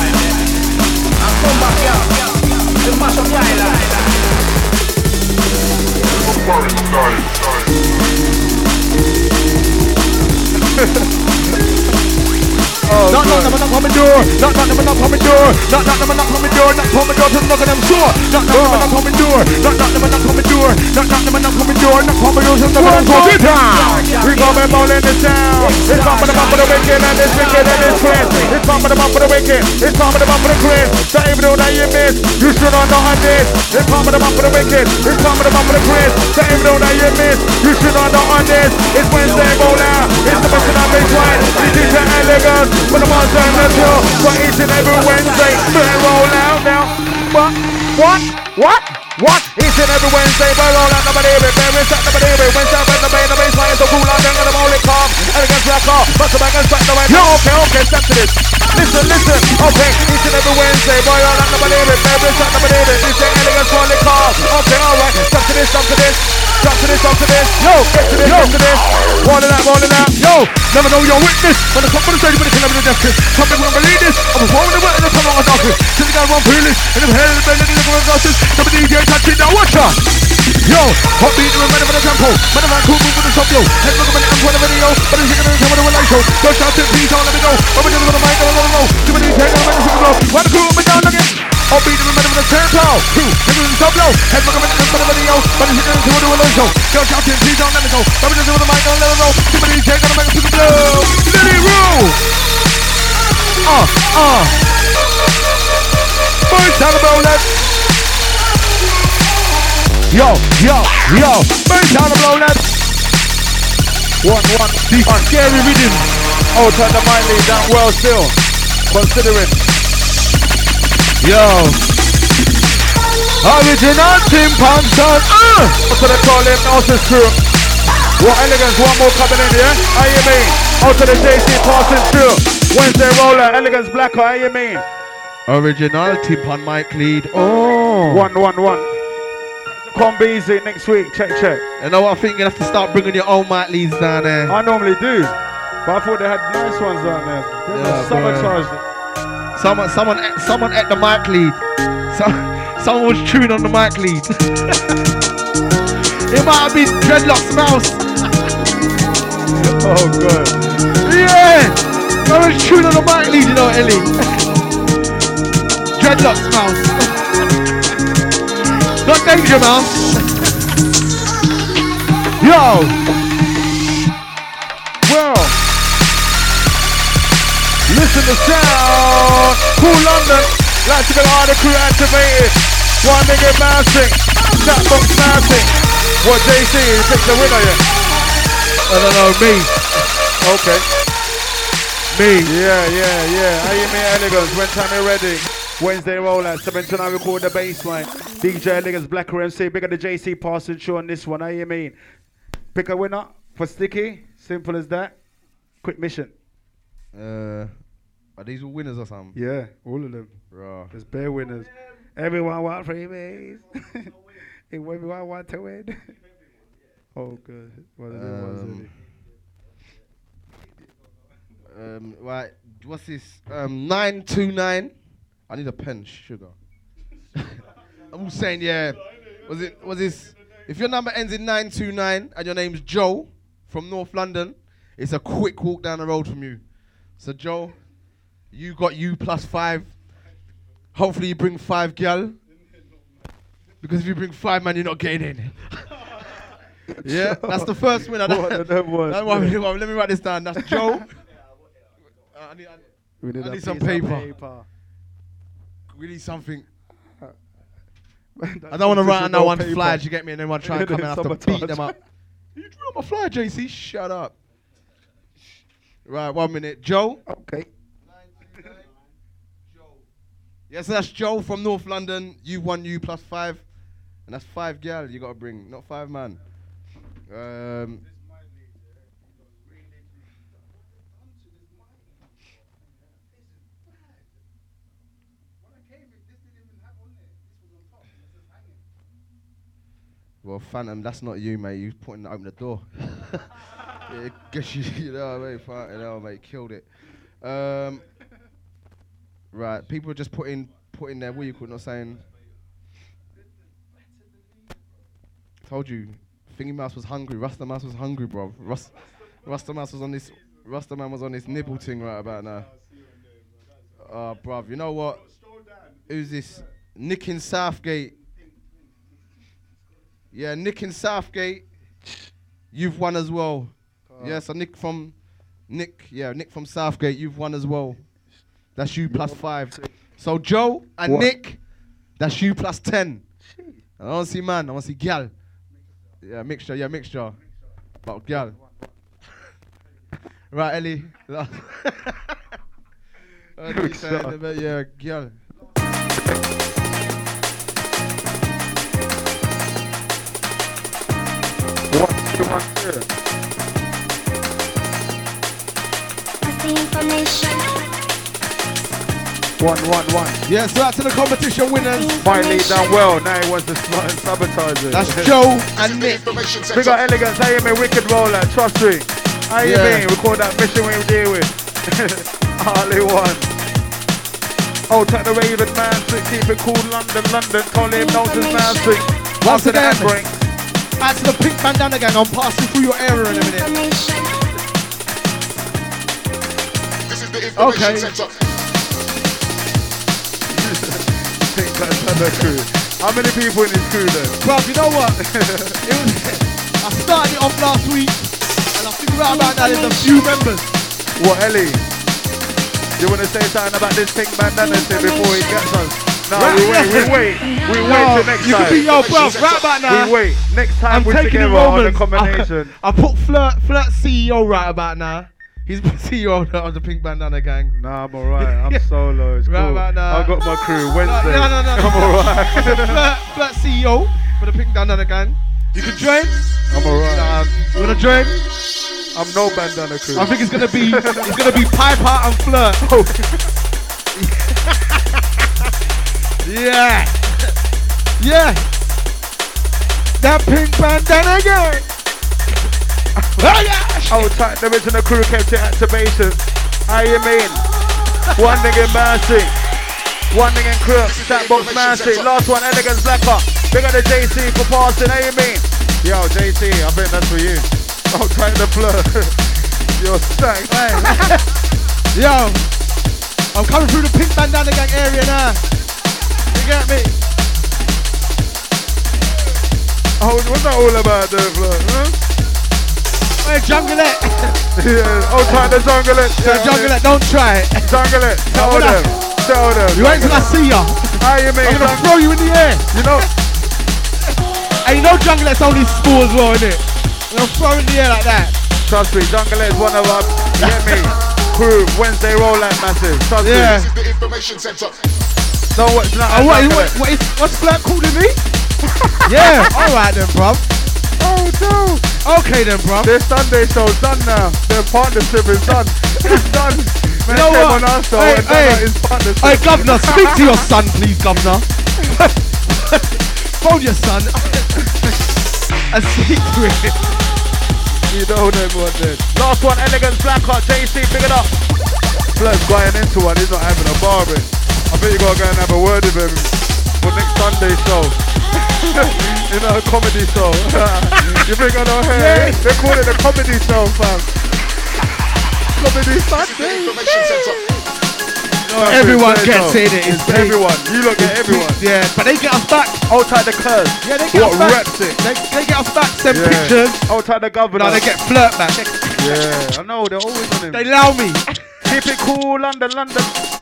Knock on my door. Knock on my door. Knock on my door. Knock on my door to knock on them door. Knock on my door. Knock on my door. Knock on my door. Knock on my door to knock on them door. We got them all in the sound. It's time for the bump for the wicked and it's wicked and it's clean. It's time for the bump for the wicked. It's time for the bump for the clean. So even though that you miss, you should not know on this. It's time for the bump for the wicked. It's time for the bump for the clean. So even though that you miss, you should not know on this. It's Wednesday, roll out. It's the best of that baseline. This is the elegance. For the ones that know you. For each and every Wednesday. Better roll out now. What? Each and every Wednesday, but roll out nobody here. There is that nobody here. Wednesday, but the main, the baseline is so cool. I'm gonna roll it calm. And against that car. But the back and strike the way. Okay, step to this. Listen. Okay, each and every Wednesday, boy, roll out nobody here. There is that nobody here. This ain't elegance, roll it calm. Okay, alright. Stop to this. Stop to this. Yo, get to this. Rolling out. Yo, never know your witness. When I come from the stage, when I can never do death kiss. Some people don't believe this. I'm performing the work and I'm coming on a darkness. Till the guy run fearless. And I'm headed to bed and I'm going to justice. Some DJ touch it now, watch out. Yo, hot beat the man of the tempo. Man of the cool move with the top, yo. Head look up and I'm for the video. But it's here and I'm with a light show. Don't shout to please, don't let me go. But we're just going to mind, don't let me go. Too many DJ, don't let me go. Why the crew up and down again? Hot beat the man of the tempo. Crew, head with the top, yo. Head look up and I'm for the video. But it's here and I'm with a light show. Don't shout to please, don't let me go. But we're just going to mind, don't let me go. Too many DJ, don't let me go. Let it roll. First time about that. Yo, first time about that. One. These scary rhythms. Oh, turn the mind lead down well still. Considering. Yo. Original Timpanson. What do they call him? Nelson's crew. What elegance? One more coming in, yeah? How you mean? Out to the JC passing through. Wednesday roller, elegance blacker, how you mean? Originality pon Mike Lead. Oh. 111. Come be easy next week. Check. You know what I think? You have to start bringing your own Mike Leads down there. I normally do. But I thought they had nice ones down there. Yeah, Sabotaged it. Someone at the Mike Lead. Someone was chewing on the Mike Lead. It might have been Dreadlocks Mouse. Oh, God. Yeah! I was chewing on the Mike Lead, you know, Ellie. Dreadlocks Mouse. Not Danger Mouse. Yo! Well, listen to sound. Cool London. Like to get all the crew activated. One nigga bouncing. Snapbox bouncing. What JC? You picked the winner, yeah? I don't know, me. Okay. Me. Yeah. How you mean, Elegance? When time you ready? Wednesday rollout. 7 tonight record the baseline. DJ Elegance, Blacker MC. Big up the JC passing show on this one. How you mean? Pick a winner for Sticky. Simple as that. Quick mission. Are these all winners or something? Yeah, all of them. Raw. There's bare winners. Everyone want freebies. Everyone want to win. Oh, good. Right, what's this? 929. I need a pen, sugar. I'm saying, yeah. Was this? If your number ends in 929 and your name's Joe from North London, it's a quick walk down the road from you. So Joe, you got you plus 5. Hopefully you bring 5 gal. Because if you bring 5, man, you're not getting in. Yeah, that's the first winner. Let me write this down. That's Joe. I need some paper. We need something. I don't want to write on no one flags, you get me, and then one try and come and have to beat them up. You drew on my flyer, JC. Shut up. Right, 1 minute. Joe. Okay. Yes, that's Joe from North London. You won you plus 5. And that's 5 gal you got to bring, not 5 man. Well, Phantom, that's not you, mate. You pointing to open the door. Yeah, guess you know, mate, killed it. Right, people are just putting their what you call not saying. Told you, Thingy Mouse was hungry. Rasta Mouse was hungry, bro. Rasta Mouse was on this. Rasta Man was on this nibble thing right about now. Bruv, you know what? Who's this? Nick in Southgate. Yeah, Nick in Southgate. You've won as well. Yeah, so Nick from Southgate, you've won as well. That's you plus 5. So Joe and Nick, that's you plus 10. I don't see man, I want to see gal. Yeah, mixture. But gal. Right, Ellie. Yeah, gal. One. Yeah, so out to the competition winners. Finally done well. Now he wants to sabotage it. That's Joe and Nick. Big up Elegance. How you mean? Wicked roller. Trust me. How you mean? Record that mission we deal with. Harley one. Oh, take the Raven man sick. Keep it cool. London. Call him Noses man sick. Once again, out to the Pink Bandana Gang. I'm passing through your area in a minute. This is the information center. Crew. How many people in this crew then? Bruv, you know what? I started it off last week and I think right about now there's a few members. What, Ellie? You want to say something about this Pink Bandana thing before he gets us? No, we wait till next time. Bruv, right about now. We wait. Next time we're together on the combination. I put Flirt CEO right about now. He's the CEO of the Pink Bandana Gang. Nah, I'm alright. I'm solo. It's cool. Right about now. I got my crew Wednesday. No. I'm alright. Flirt CEO for the Pink Bandana Gang. You can join. I'm alright. You wanna join? I'm no bandana crew. I think it's gonna be Piper and Flirt. Yeah. Yeah. That pink bandana again. Oh, tight, the original crew kept it activation. How you mean? One thing in Mercy. One thing in Crook. Chatbox Mercy. Last one, Elegance Blacker. Big up the JC for passing. How you mean? Yo, JC, I think that's for you. Oh, tight the blur. You're stacked. Yo, I'm coming through the pink bandana gang area now. You get me? Oh, what's that all about there, blur? Huh? Hey, Junglet. Yeah. Oh, tight the Junglet. Yeah, Junglet, don't try it. Junglet. Tell them. Tell them. You ain't till I see ya. How you mean? I'm gonna throw you in the air. You know. Hey, you know Junglet's only school as well, innit? I'm gonna throw in the air like that. Trust me, Junglet is one of our, you get me? Crew, Wednesday rollout massive. Trust me. This is the information center. No, what's not? What's Flirt calling me? Yeah, alright then, bruv. Oh no. Okay then, bruv. Their Sunday show's done now. Their partnership is done. It's done. Man, You know came what? on our show Hey, and done hey. out his partnership. Hey, Governor, speak to your son, please, Governor. Phone your son and speak to him. You know them one then. Last one, Elegance Blackheart, JC, pick it up. Flirt's going into one, he's not having a bar of it. I think you gotta go and have a word with him for next Sunday show. You know, a comedy show. You think I know hey? They call it a comedy show, fam. Comedy Sunday. Information center. Everyone gets it. It's everyone. You look at everyone. Yeah, but they get us back. Hold tight the curse. Yeah, they get What us back. reps it? They get us back, send Yeah. pictures. Hold tight the governor. No, they get Flirt back. Yeah, I know, they're always on him. They allow me. Keep it cool, London, London.